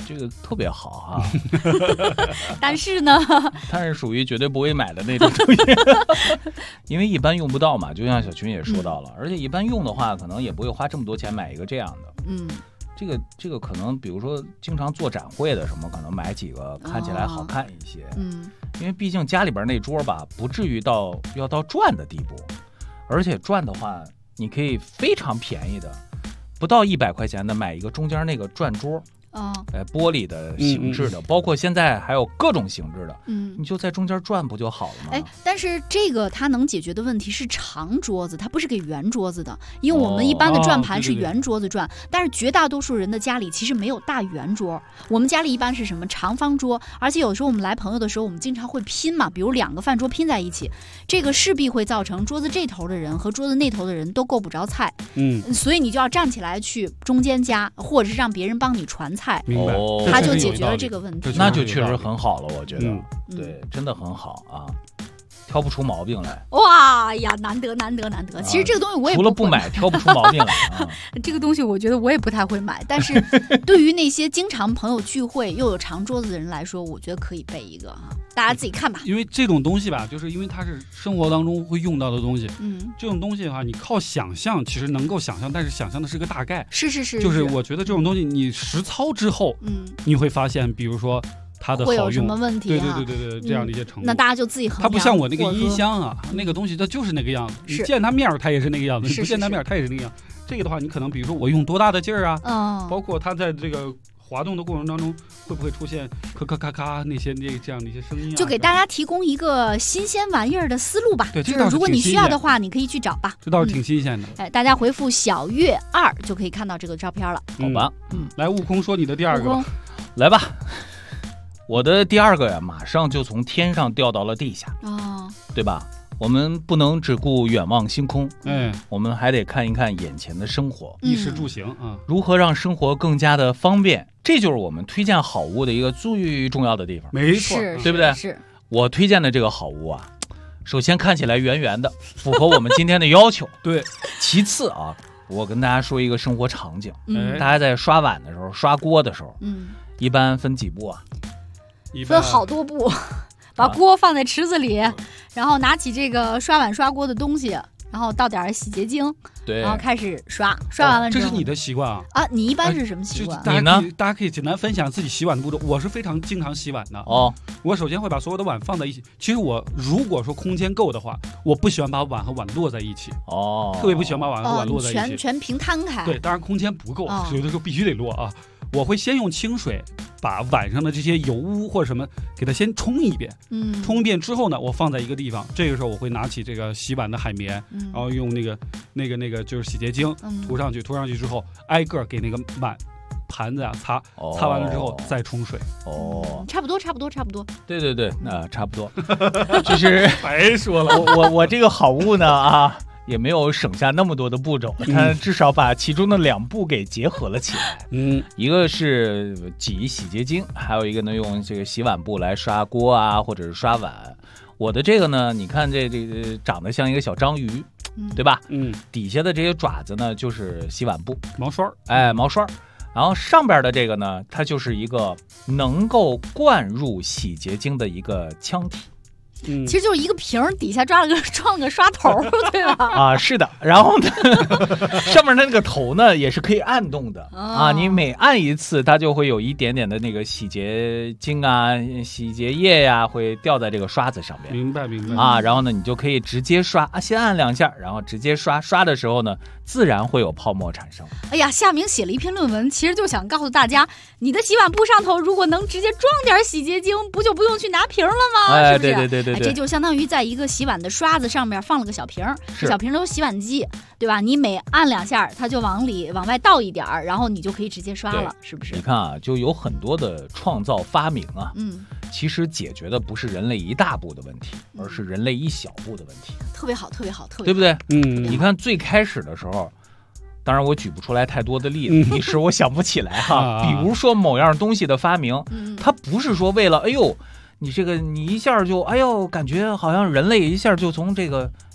这个特别好哈。 但是呢， 但是属于绝对不会买的那种东西，因为一般用不到嘛，就像小群也说到了，而且一般用的话，可能也不会花这么多钱买一个这样的。这个可能比如说经常做展会的什么，可能买几个看起来好看一些。因为毕竟家里边那桌吧，不至于要到转的地步，而且转的话，你可以非常便宜的，不到100块钱的买一个中间那个转桌。玻璃的形制的，包括现在还有各种形制的，你就在中间转不就好了吗？ 但是这个它能解决的问题是长桌子，它不是给圆桌子的，因为我们一般的转盘是圆桌子转，但是绝大多数人的家里其实没有大圆桌，我们家里一般是什么长方桌，而且有时候我们来朋友的时候，我们经常会拼嘛，比如2个饭桌拼在一起，这个势必会造成桌子这头的人和桌子那头的人都够不着菜，所以你就要站起来去中间夹，或者是让别人帮你传菜。 明白， 他就解决了这个问题， 那就确实很好了，我觉得，对，真的很好啊，挑不出毛病来。 哇呀，难得！其实这个东西我也除了不买，挑不出毛病来啊。 这个东西我觉得我也不太会买，但是对于那些经常朋友聚会又有长桌子的人来说，我觉得可以备一个哈，大家自己看吧。 因为这种东西吧，就是因为它是生活当中会用到的东西，这种东西的话，你靠想象其实能够想象，但是想象的是个大概。 是， 就是我觉得这种东西你实操之后，你会发现，比如说。它的好用会有什么问题？ 对，这样的一些程度。 那大家就自己衡量。 它不像我那个音箱啊，那个东西它就是那个样子，你见它面它也是那个样子，你不见它面它也是那个样子。这个的话，你可能比如说我用多大的劲儿啊，包括它在这个滑动的过程当中会不会出现咔咔咔咔那些这样的一些声音， 就给大家提供一个新鲜玩意儿的思路吧。 对， 就是如果你需要的话，你可以去找吧。 这倒是挺新鲜的。 大家回复小月2就可以看到这个照片了。 好吧， 来，悟空说你的第二个吧。 来吧。我的第二个呀，马上就从天上掉到了地下，对吧？我们不能只顾远望星空，我们还得看一看眼前的生活， 衣食住行啊， 如何让生活更加的方便，这就是我们推荐好物的一个最重要的地方。 没错， 对不对？ 是我推荐的这个好物啊，首先看起来圆圆的，符合我们今天的要求。 对， 其次啊，我跟大家说一个生活场景，大家在刷碗的时候、刷锅的时候，一般分几步啊？ 分好多步，把锅放在池子里，然后拿起这个刷碗刷锅的东西，然后倒点洗洁精， 对， 然后开始刷完了之后。 这是你的习惯啊？ 你一般是什么习惯？ 你呢？ 大家可以简单分享自己洗碗的步骤。我是非常经常洗碗的我首先会把所有的碗放在一起。其实我如果说空间够的话，我不喜欢把碗和碗摞在一起。特别不喜欢把碗和碗摞在一起， 全平摊开。 对，当然空间不够，有的时候必须得摞啊。我会先用清水把碗上的这些油污或者什么给它先冲一遍，冲一遍之后呢，我放在一个地方。这个时候我会拿起这个洗碗的海绵，然后用那个就是洗洁精涂上去之后，挨个给那个碗盘子擦完了之后再冲水。 差不多。 对，差不多。就是白说了， 我这个好物呢啊。也没有省下那么多的步骤，它至少把其中的2步给结合了起来。一个是挤洗洁精，还有一个呢用这个洗碗布来刷锅啊，或者是刷碗。我的这个呢，你看这个长得像一个小章鱼，对吧？底下的这些爪子呢就是洗碗布毛刷， 毛刷。然后上边的这个呢，它就是一个能够灌入洗洁精的一个腔体。 其实就是一个瓶底下装了个刷头，对吧？ 是的。然后呢，上面的那个头呢也是可以按动的你每按一次，它就会有一点点的那个洗洁精啊、洗洁液呀，会掉在这个刷子上面。 明白然后呢，你就可以直接刷先按2下，然后直接刷的时候呢，自然会有泡沫产生。 哎呀，夏明写了一篇论文，其实就想告诉大家，你的洗碗布上头如果能直接装点洗洁精，不就不用去拿瓶了吗？是不是？ 对。 这就相当于在一个洗碗的刷子上面放了个小瓶，小瓶里有洗碗机，对吧？你每按2下，它就往外倒一点，然后你就可以直接刷了，是不是？ 你看啊，就有很多的创造发明啊，其实解决的不是人类一大步的问题，而是人类一小步的问题。 特别好， 对不对？你看最开始的时候。当然我举不出来太多的例子，一时我想不起来哈。比如说某样东西的发明，它不是说为了你一下就感觉好像人类一下就从这个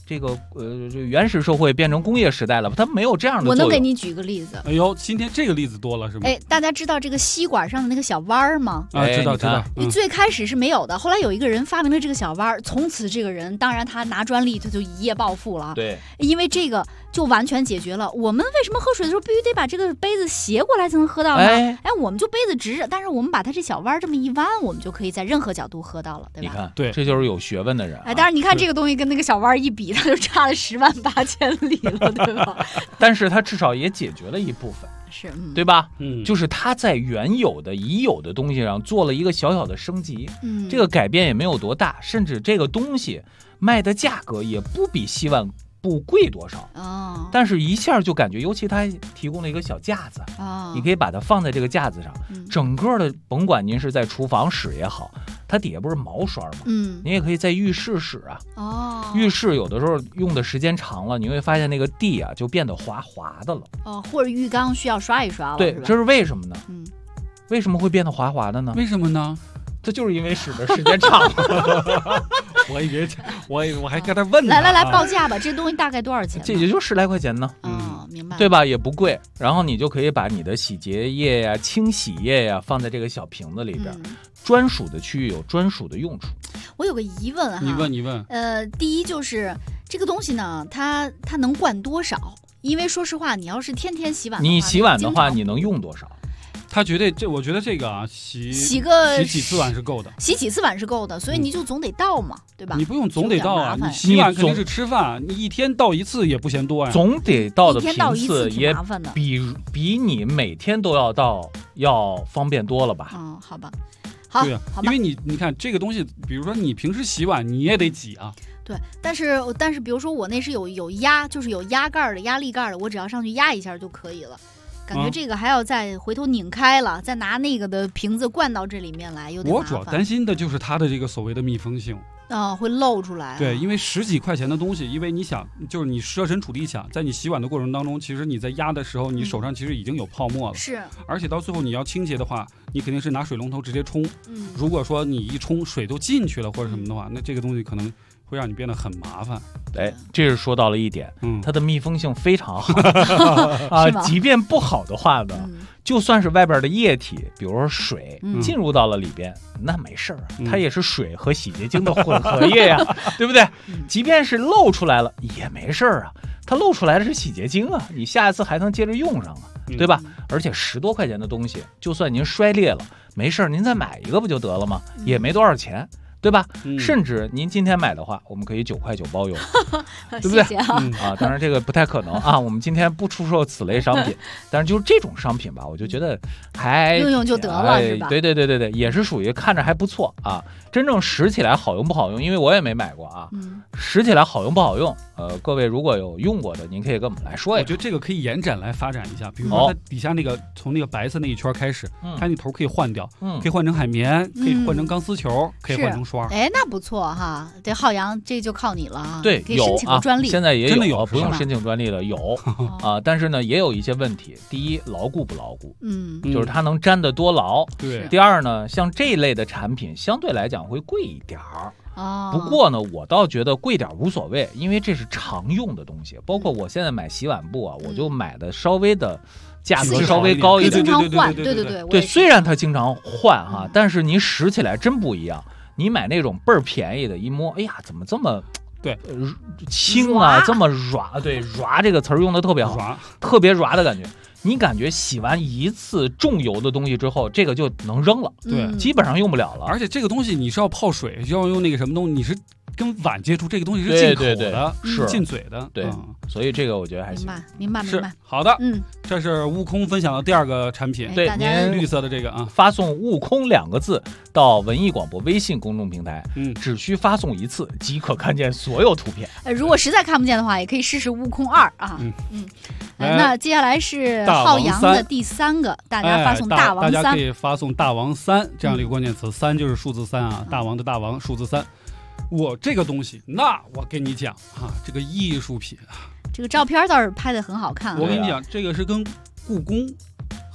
这个原始社会变成工业时代了，它没有这样的作用。 我能给你举个例子。 哎呦，今天这个例子多了是吗？ 哎，大家知道这个吸管上的那个小弯儿吗？ 啊，知道知道。 你最开始是没有的，后来有一个人发明了这个小弯儿，从此这个人，当然他拿专利，他就一夜暴富了。 对， 因为这个就完全解决了我们为什么喝水的时候必须得把这个杯子斜过来才能喝到呢？哎，我们就杯子直着，但是我们把它这小弯儿这么一弯，我们就可以在任何角度喝到了，对吧？ 你看， 对， 这就是有学问的人。 哎，当然你看这个东西跟那个小弯儿一比，它就差了108000里了，对吧？ 但是它至少也解决了一部分， 是， 对吧？就是它在原有的已有的东西上做了一个小小的升级，这个改变也没有多大，甚至这个东西卖的价格也不比洗碗不贵多少但是一下就感觉，尤其它提供了一个小架子你可以把它放在这个架子上，整个的甭管您是在厨房使也好，它底下不是毛刷吗？你也可以在浴室使啊。浴室有的时候用的时间长了，你会发现那个地啊就变得滑滑的了。 或者浴缸需要刷一刷了。 对，这是为什么呢？为什么会变得滑滑的呢？ 为什么呢？ 这就是因为使的时间长了。 我以为我还跟他问呢。 来报价吧，这东西大概多少钱？ 这也就10来块钱呢。 明白。 对吧？也不贵。然后你就可以把你的洗洁液呀、清洗液呀放在这个小瓶子里边，专属的区域有专属的用处。 我有个疑问哈。 你问。 第一就是这个东西呢，它能灌多少？因为说实话，你要是天天洗碗的话， 你洗碗的话，你能用多少？ 他绝对我觉得这个啊，洗几次碗是够的， 洗几次碗是够的，所以你就总得倒嘛，对吧？ 你不用总得倒啊，你洗碗肯定是吃饭，你一天倒一次也不嫌多呀。 总得倒的频次也麻烦的， 比你每天都要倒要方便多了吧？ 好吧，好， 对啊，因为你看这个东西，比如说你平时洗碗你也得挤啊。 对，但是比如说我那是有压，就是有压盖的、压力盖的，我只要上去压一下就可以了。感觉这个还要再回头拧开了，再拿那个的瓶子灌到这里面来，有点麻烦。 我主要担心的就是它的这个所谓的密封性会漏出来。 对，因为10几块钱的东西，因为你想，就是你设身处地想，在你洗碗的过程当中，其实你在压的时候，你手上其实已经有泡沫了。 是。而且到最后你要清洁的话，你肯定是拿水龙头直接冲。如果说你一冲水都进去了或者什么的话，那这个东西可能会让你变得很麻烦。 哎，这是说到了一点，它的密封性非常好即便不好的话呢，就算是外边的液体，比如说水进入到了里边，那没事儿，它也是水和洗洁精的混合液呀，对不对？即便是漏出来了也没事儿啊，它漏出来的是洗洁精啊，你下一次还能接着用上啊，对吧？而且10多块钱的东西，就算您摔裂了，没事儿，您再买一个不就得了吗？也没多少钱。对吧？甚至您今天买的话，我们可以9块9包邮，对不对？ 谢谢当然这个不太可能啊，我们今天不出售此类商品，但是就是这种商品吧，我就觉得还用就得了，是吧？ 对，也是属于看着还不错啊。真正使起来好用不好用，因为我也没买过啊。使起来好用不好用，各位如果有用过的，您可以跟我们来说一下。 我觉得这个可以延展来发展一下，比如说它底下那个从那个白色那一圈开始，它那头可以换掉，可以换成海绵，可以换成钢丝球，可以换成刷。 哎，那不错哈，这浩洋这就靠你了啊！ 对， 可以申请个专利， 现在也真的有， 不用申请专利了，有但是呢，也有一些问题。第一，牢固不牢固？就是它能粘得多牢？ 对。 第二呢，像这一类的产品相对来讲会贵一点儿。不过呢，我倒觉得贵点无所谓，因为这是常用的东西。包括我现在买洗碗布啊，我就买的稍微的价格稍微高一点， 经常换，对。 虽然它经常换哈，但是你使起来真不一样。你买那种倍儿便宜的，一摸，哎呀，怎么这么轻啊，这么软？对，软这个词儿用的特别好，特别软的感觉。你感觉洗完一次重油的东西之后，这个就能扔了， 对， 基本上用不了了。 而且这个东西你是要泡水，要用那个什么东西，你是跟碗接触，这个东西是进口的， 是进嘴的， 对，所以这个我觉得还行。 明白。 是好的，这是悟空分享的第2个产品， 对，您绿色的这个啊， 发送“悟空”2个字到文艺广播微信公众平台，只需发送1次即可看见所有图片。 如果实在看不见的话，也可以试试悟空2啊。那接下来是浩洋的第3个，大家发送大王3， 大家可以发送大王3这样的一个关键词，3就是数字3啊，大王的大王，数字3。我这个东西，那我跟你讲啊，这个艺术品啊， 这个照片倒是拍得很好看。 我跟你讲，这个是跟故宫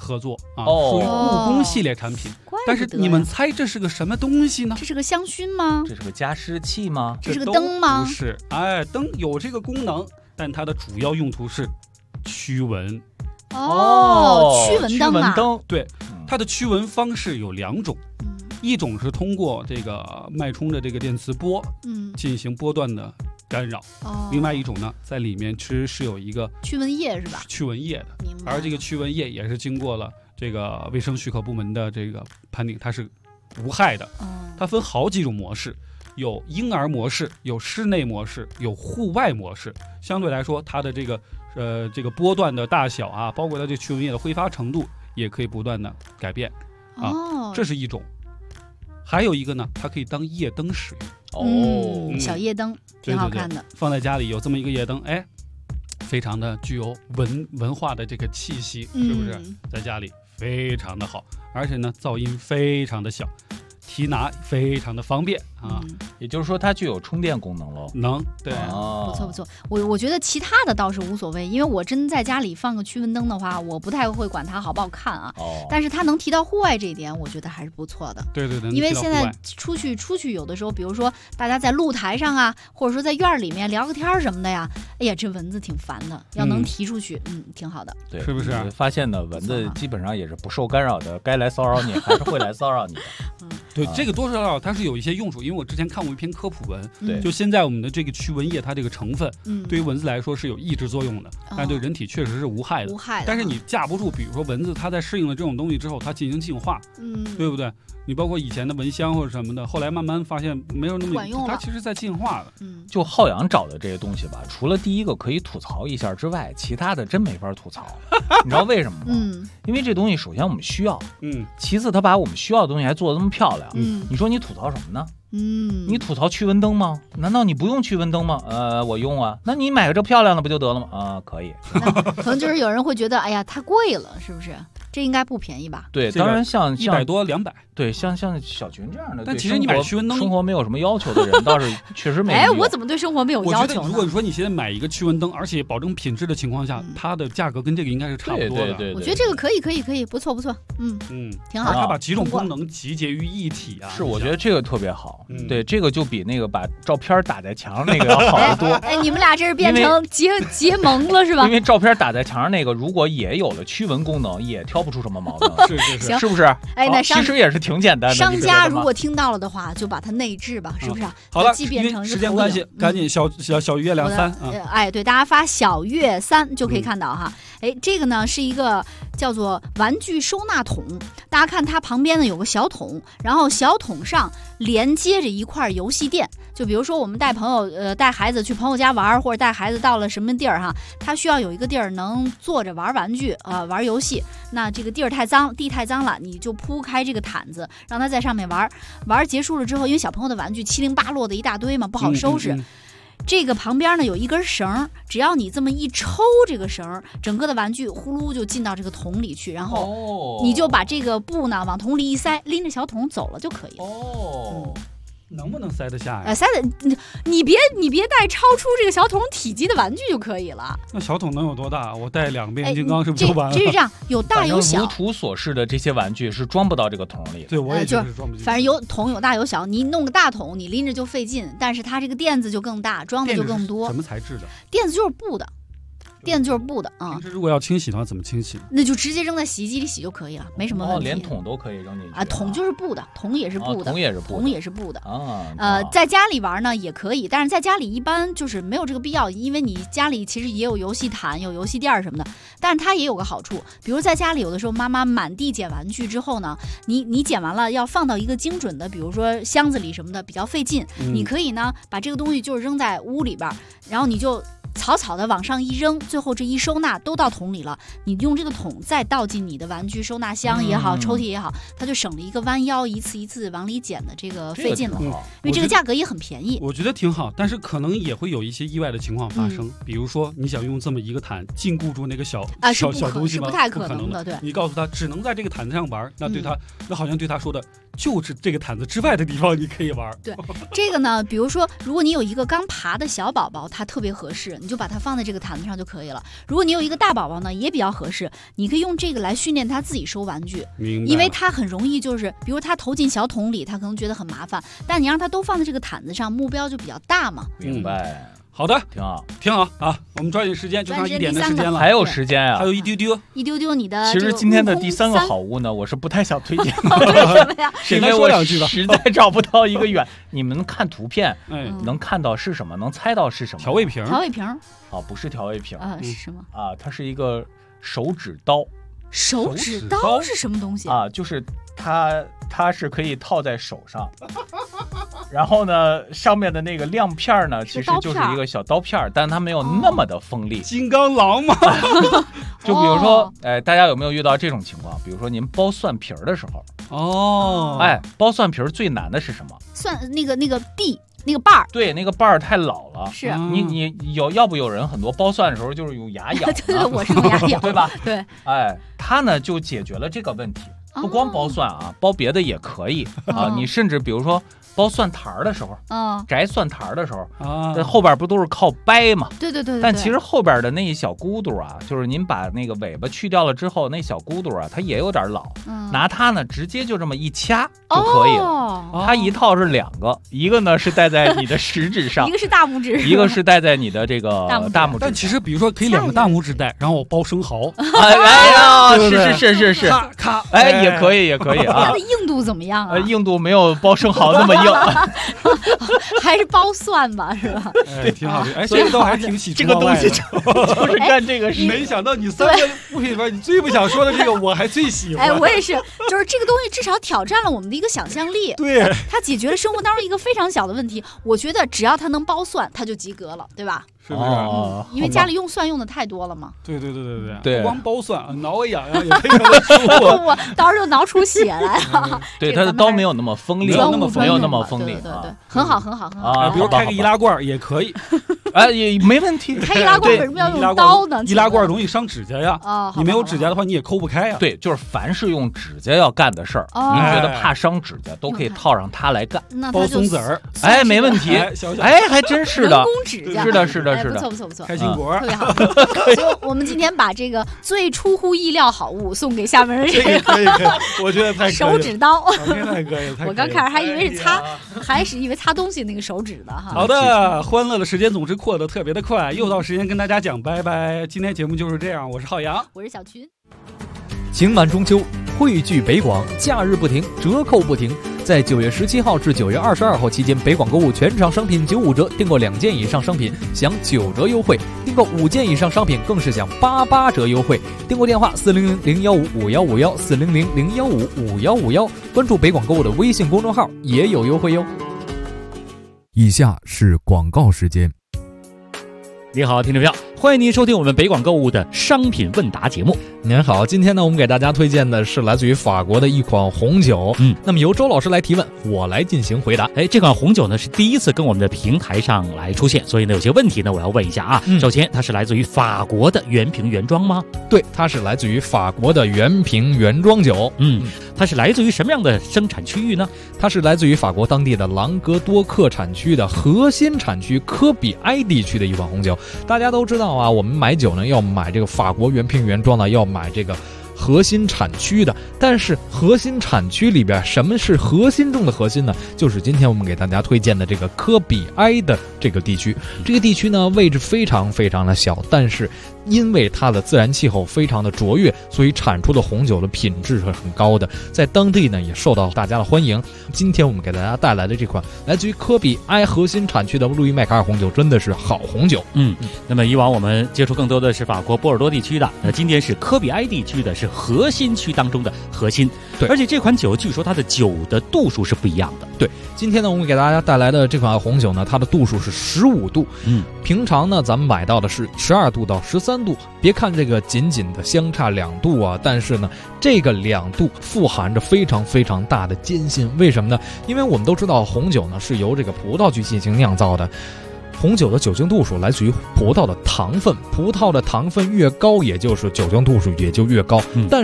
合作啊，属于木工系列产品。但是你们猜这是个什么东西呢？ 这是个香薰吗？ 这是个加湿器吗？ 这是个灯吗？ 不是，哎，灯有这个功能，但它的主要用途是驱蚊。 驱蚊灯啊！ 对，它的驱蚊方式有2种，一种是通过这个脉冲的这个电磁波，进行波段的干扰。另外一种呢，在里面其实是有一个驱蚊液，是吧？ 驱蚊液的，而这个驱蚊液也是经过了这个卫生许可部门的这个判定，它是无害的。它分好几种模式，有婴儿模式，有室内模式，有户外模式。相对来说，它的这个波段的大小啊，包括它这驱蚊液的挥发程度，也可以不断的改变啊。这是一种。还有一个呢，它可以当夜灯使用。小夜灯挺好看的， 对，放在家里有这么一个夜灯，哎，非常的具有文化的这个气息，是不是？在家里非常的好，而且呢，噪音非常的小。提拿非常的方便啊， 也就是说它具有充电功能喽。 能，对， 不错不错。我觉得其他的倒是无所谓，因为我真在家里放个驱蚊灯的话，我不太会管它好不好看啊。但是它能提到户外这一点，我觉得还是不错的。 对对对， 因为现在出去有的时候，比如说大家在露台上啊，或者说在院里面聊个天什么的呀，哎呀，这蚊子挺烦的，要能提出去，挺好的。 对， 是不是？ 发现的蚊子基本上也是不受干扰的，该来骚扰你还是会来骚扰你的。 对，这个多少少少它是有一些用处，因为我之前看过一篇科普文， 对， 就现在我们的这个驱蚊液，它这个成分，对于蚊子来说是有抑制作用的，但对人体确实是无害的。但是你架不住，比如说蚊子，它在适应了这种东西之后，它进行进化，对不对？你包括以前的蚊香或者什么的，后来慢慢发现没有那么管用了， 它其实在进化的。 就浩洋找的这些东西吧，除了第一个可以吐槽一下之外，其他的真没法吐槽。你知道为什么吗？因为这东西首先我们需要，其次他把我们需要的东西还做得那么漂亮，你说你吐槽什么呢？你吐槽驱蚊灯吗？难道你不用驱蚊灯吗？我用啊。那你买个这漂亮的不就得了吗？可以。 可能就是有人会觉得，哎呀，太贵了，是不是？这应该不便宜吧？ 对，当然像 100多200， 对，像小群这样的， 但其实你买驱蚊灯， 生活没有什么要求的人，倒是确实没。 哎，我怎么对生活没有要求呢？ 我觉得，如果你说你现在买一个驱蚊灯，而且保证品质的情况下，它的价格跟这个应该是差不多的。 对， 我觉得这个可以，不错，挺好。 它把几种功能集结于一体啊。 是，我觉得这个特别好。对，这个就比那个把照片打在墙上那个要好得多。 哎，你们俩这是变成结盟了是吧？ 因为照片打在墙上那个，如果也有了驱蚊功能，也挑不出什么毛病。是不是？ 哎，那其实也是挺简单的。 商家如果听到了的话，就把它内置吧，是不是？ 好了， 既变成时间关系，赶紧小月亮3。 哎，对，大家发小月3就可以看到哈。哎，这个呢是一个叫做玩具收纳桶，大家看它旁边呢有个小桶，然后小桶上连接着一块游戏垫。就比如说我们带孩子去朋友家玩，或者带孩子到了什么地儿哈，他需要有一个地儿能坐着玩玩具玩游戏。那这个地太脏了，你就铺开这个毯子，让他在上面玩结束了之后，因为小朋友的玩具七零八落的一大堆嘛，不好收拾。这个旁边呢有一根绳，只要你这么一抽这个绳，整个的玩具呼噜就进到这个桶里去，然后你就把这个布呢往桶里一塞，拎着小桶走了就可以了。 能不能塞得下呀？ 塞的，你别带超出这个小桶体积的玩具就可以了。 那小桶能有多大？我带2个变形金刚是不是就完了？ 这是这样，有大有小。 如图所示的这些玩具是装不到这个桶里的。 对，我也觉得是装不进去。 反正有桶有大有小，你弄个大桶，你拎着就费劲，但是它这个垫子就更大，装的就更多。 什么材质的？ 垫子就是布的。垫子就是布的啊。 平时如果要清洗的话，怎么清洗？ 那就直接扔在洗衣机里洗就可以了，没什么问题。 连桶都可以扔进去啊？桶就是布的，桶也是布的， 桶也是布的啊。 在家里玩呢也可以，但是在家里一般就是没有这个必要，因为你家里其实也有游戏毯、有游戏垫什么的。但是它也有个好处，比如在家里有的时候妈妈满地捡玩具之后呢，你捡完了要放到一个精准的，比如说箱子里什么的，比较费劲。你可以呢把这个东西就是扔在屋里边，然后你就草草的往上一扔，最后这一收纳都到桶里了，你用这个桶再倒进你的玩具收纳箱也好，抽屉也好，它就省了一个弯腰一次一次往里捡的这个费劲了。因为这个价格也很便宜。 我觉得挺好，但是可能也会有一些意外的情况发生，比如说你想用这么一个毯禁锢住那个小东西吗？ 是不太可能的。对， 你告诉他只能在这个毯子上玩，那好像对他说的就是这个毯子之外的地方你可以玩。 对，这个呢，比如说如果你有一个刚爬的小宝宝，他特别合适。 你就把它放在这个坛子上就可以了。如果你有一个大宝宝呢，也比较合适，你可以用这个来训练他自己收玩具，因为他很容易就是比如他投进小桶里，他可能觉得很麻烦，但你让他都放在这个毯子上，目标就比较大嘛。 明白。 好的， 挺好啊！我们抓紧时间，就剩1点的时间了， 还有时间啊， 还有一丢丢。 你的其实今天的第3个好物呢，我是不太想推荐的。 为什么呀？ 因为我实在找不到一个远。你们看图片，能看到是什么？能猜到是什么？ 调味瓶。 不是调味瓶是什么啊？它是一个手指刀。 手指刀是什么东西啊？就是它是可以套在手上。然后呢，上面的那个亮片呢，其实就是一个小刀片，但它没有那么的锋利。 金刚狼嘛， 就比如说，大家有没有遇到这种情况？比如说您剥蒜皮的时候，剥蒜皮最难的是什么？ 蒜那个蒂。那个瓣儿， 对，那个瓣儿太老了。 是你要不有人很多剥蒜的时候就是用牙咬， 对，我是用牙咬， 对吧？ 对， 它呢就解决了这个问题，不光剥蒜啊，剥别的也可以啊。你甚至比如说剥蒜坛的时候，摘蒜坛的时候，这后边不都是靠掰嘛？ 对。 但其实后边的那一小咕嘟啊，就是您把那个尾巴去掉了之后，那小咕嘟啊，它也有点老，拿它呢直接就这么一掐就可以了。它一套是2个，一个呢是戴在你的食指上， 一个是大拇指， 一个是戴在你的这个大拇指。 但其实比如说可以2个大拇指戴，然后我剥生蚝。 哎呀，是， 咔， 也可以啊。 它的硬度怎么样啊？ 硬度没有剥生蚝那么硬， 还是剥蒜吧，是吧？ 挺好的。这个倒还挺喜出望外的。 这个东西就是干这个事。 没想到你3个物品里边，你最不想说的这个，我还最喜欢。 我也是，就是这个东西至少挑战了我们的一个想象力。 对， 它解决了生活当中一个非常小的问题。我觉得只要它能剥蒜，它就及格了，对吧？ 是不是？ 因为家里用蒜用的太多了嘛。 对， 不光剥蒜，挠痒痒也可以让它出火。 我到时候就挠出血来了。 对，它的刀没有那么锋利，没有那么锋利。 对，很好啊。 比如开个易拉罐也可以， 也没问题。 开易拉罐为什么要用刀呢？ 易拉罐容易伤指甲呀。你没有指甲的话，你也抠不开呀。 对，就是凡是用指甲要干的事儿，您觉得怕伤指甲，都可以套上它来干。 剥松子儿， 没问题。还真是的。 人工指甲， 是的。 不错， 开心果特别好。所以我们今天把这个最出乎意料好物送给下面人。 可以，我觉得太可以了。 手指刀， 太可以了。 我刚开始还以为是擦东西那个手指的哈。 好的，欢乐的时间总是过得特别的快，又到时间跟大家讲拜拜。今天节目就是这样，我是浩洋， 我是小群。 情满中秋，汇聚北广，假日不停，折扣不停。在9月17号至9月22号期间，北广购物全场商品95折，订购2件以上商品享9折优惠，订购5件以上商品更是享88折优惠。订购电话400-015-5151，400-015-5151，关注北广购物的微信公众号也有优惠哟。以下是广告时间。 你好，听众朋友，欢迎您收听我们北广购物的商品问答节目。 您好，今天呢，我们给大家推荐的是来自于法国的一款红酒。那么由周老师来提问，我来进行回答。 这款红酒呢是第一次跟我们的平台上来出现，所以呢有些问题呢我要问一下啊。首先，它是来自于法国的原瓶原装吗？ 对，它是来自于法国的原瓶原装酒。 它是来自于什么样的生产区域呢？ 它是来自于法国当地的朗格多克产区的核心产区科比埃地区的一款红酒。大家都知道啊，我们买酒呢要买这个法国原瓶原装的，要买这个核心产区的。但是核心产区里边什么是核心中的核心呢？就是今天我们给大家推荐的这个科比埃的这个地区。这个地区呢位置非常非常的小，但是因为它的自然气候非常的卓越，所以产出的红酒的品质是很高的，在当地呢也受到大家的欢迎。今天我们给大家带来的这款来自于科比埃核心产区的路易麦卡尔红酒真的是好红酒。 那么以往我们接触更多的是法国波尔多地区的，那今天是科比埃地区的，是核心区当中的核心。 对， 而且这款酒据说它的酒的度数是不一样的。 对，今天呢我们给大家带来的这款红酒呢，它的度数是15度。平常呢咱们买到的是12度到13度。别看这个仅仅的相差2度啊，但是呢这个2度富含着非常非常大的艰辛。为什么呢？因为我们都知道红酒呢是由这个葡萄去进行酿造的，红酒的酒精度数来自于葡萄的糖分，葡萄的糖分越高，也就是酒精度数也就越高。但是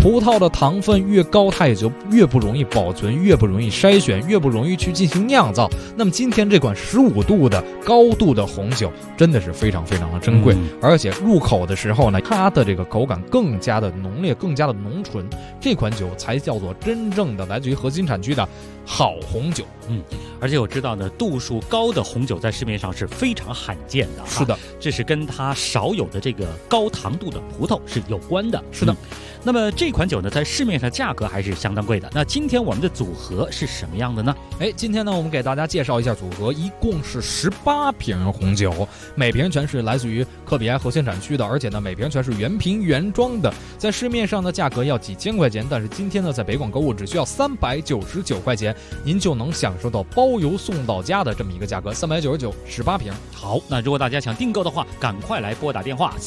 葡萄的糖分越高，它也就越不容易保存，越不容易筛选，越不容易去进行酿造。那么今天这款15度的高度的红酒真的是非常非常的珍贵，而且入口的时候呢，它的这个口感更加的浓烈，更加的浓醇，这款酒才叫做真正的来自于核心产区的好红酒。 而且我知道呢，度数高的红酒在市面上是非常罕见的。 是的， 这是跟它少有的这个高糖度的葡萄是有关的。 是的。 那么这款酒呢，在市面上价格还是相当贵的。那今天我们的组合是什么样的呢？ 今天呢，我们给大家介绍一下组合，一共是18瓶红酒，每瓶全是来自于科比埃核心产区的，而且呢，每瓶全是原瓶原装的。在市面上的价格要几千块钱，但是今天呢，在北广购物只需要399块钱，您就能享受到包邮送到家的这么一个价格，399，18瓶。 好，那如果大家想订购的话，赶快来拨打电话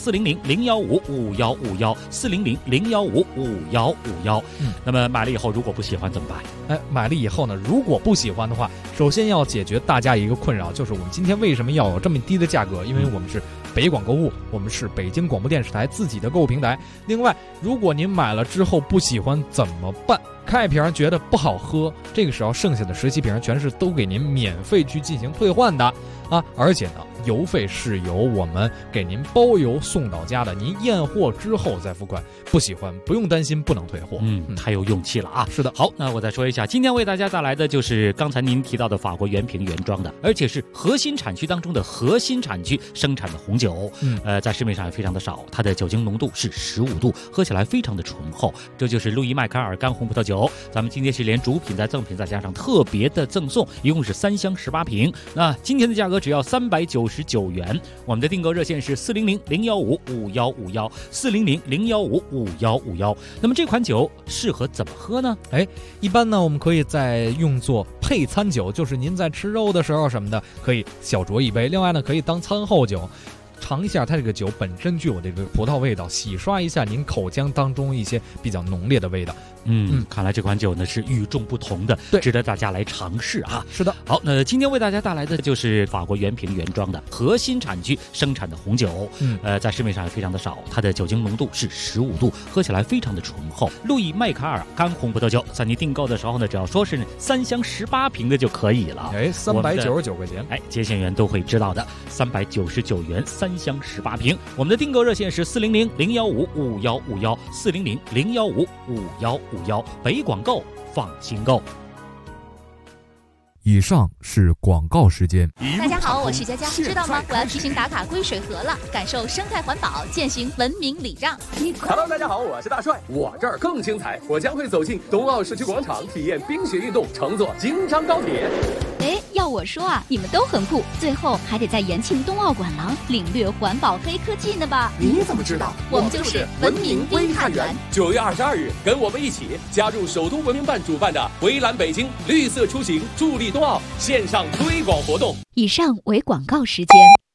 400-015-5151，400-015-5151。那么买了以后如果不喜欢怎么办？ 买了以后呢，如果不喜欢的话，首先要解决大家一个困扰，就是我们今天为什么要有这么低的价格？因为我们是北广购物，我们是北京广播电视台自己的购物平台。另外，如果您买了之后不喜欢怎么办？开一瓶觉得不好喝，这个时候剩下的17瓶全是都给您免费去进行退换的啊！而且呢，邮费是由我们给您包邮送到家的，您验货之后再付款，不喜欢不用担心不能退货。 太有勇气了啊！ 是的。 好，那我再说一下，今天为大家带来的就是刚才您提到的法国原瓶原装的，而且是核心产区当中的核心产区生产的红酒。在市面上也非常的少，它的酒精浓度是15度，喝起来非常的醇厚。这就是路易麦凯尔干红葡萄酒。咱们今天是连主品再赠品再加上特别的赠送，一共是3箱18瓶。那今天的价格只要399元。我们的订购热线是400-015-5151，400-015-5151。那么这款酒适合怎么喝呢？ 一般呢，我们可以再用作配餐酒，就是您在吃肉的时候什么的，可以小酌一杯。另外呢，可以当餐后酒。尝一下它这个酒本身具有这个葡萄味道，洗刷一下您口腔当中一些比较浓烈的味道。 看来这款酒呢是与众不同的，值得大家来尝试啊。 是的。 好，那今天为大家带来的就是法国原瓶原装的核心产区生产的红酒。在市面上也非常的少，它的酒精浓度是15度，喝起来非常的醇厚。路易麦凯尔干红葡萄酒，在你订购的时候呢，只要说是3箱18瓶的就可以了。 399块钱。 接线员都会知道的，399元3箱18瓶。我们的订购热线是400-015-5151，400-015-5151。北广购，放心购。 以上是广告时间。 大家好，我是佳佳，知道吗？我要提醒打卡归水河了，感受生态环保，践行文明礼让。 Hello， 大家好，我是大帅，我这儿更精彩，我将会走进冬奥市区广场，体验冰雪运动，乘坐京张高铁。 要我说啊，你们都很酷，最后还得在延庆冬奥馆廊领略环保黑科技呢吧？ 你怎么知道？ 我们就是文明微探员。 9月22日，跟我们一起加入首都文明办主办的微蓝北京绿色出行助力冬奥线上推广活动。 以上为广告时间。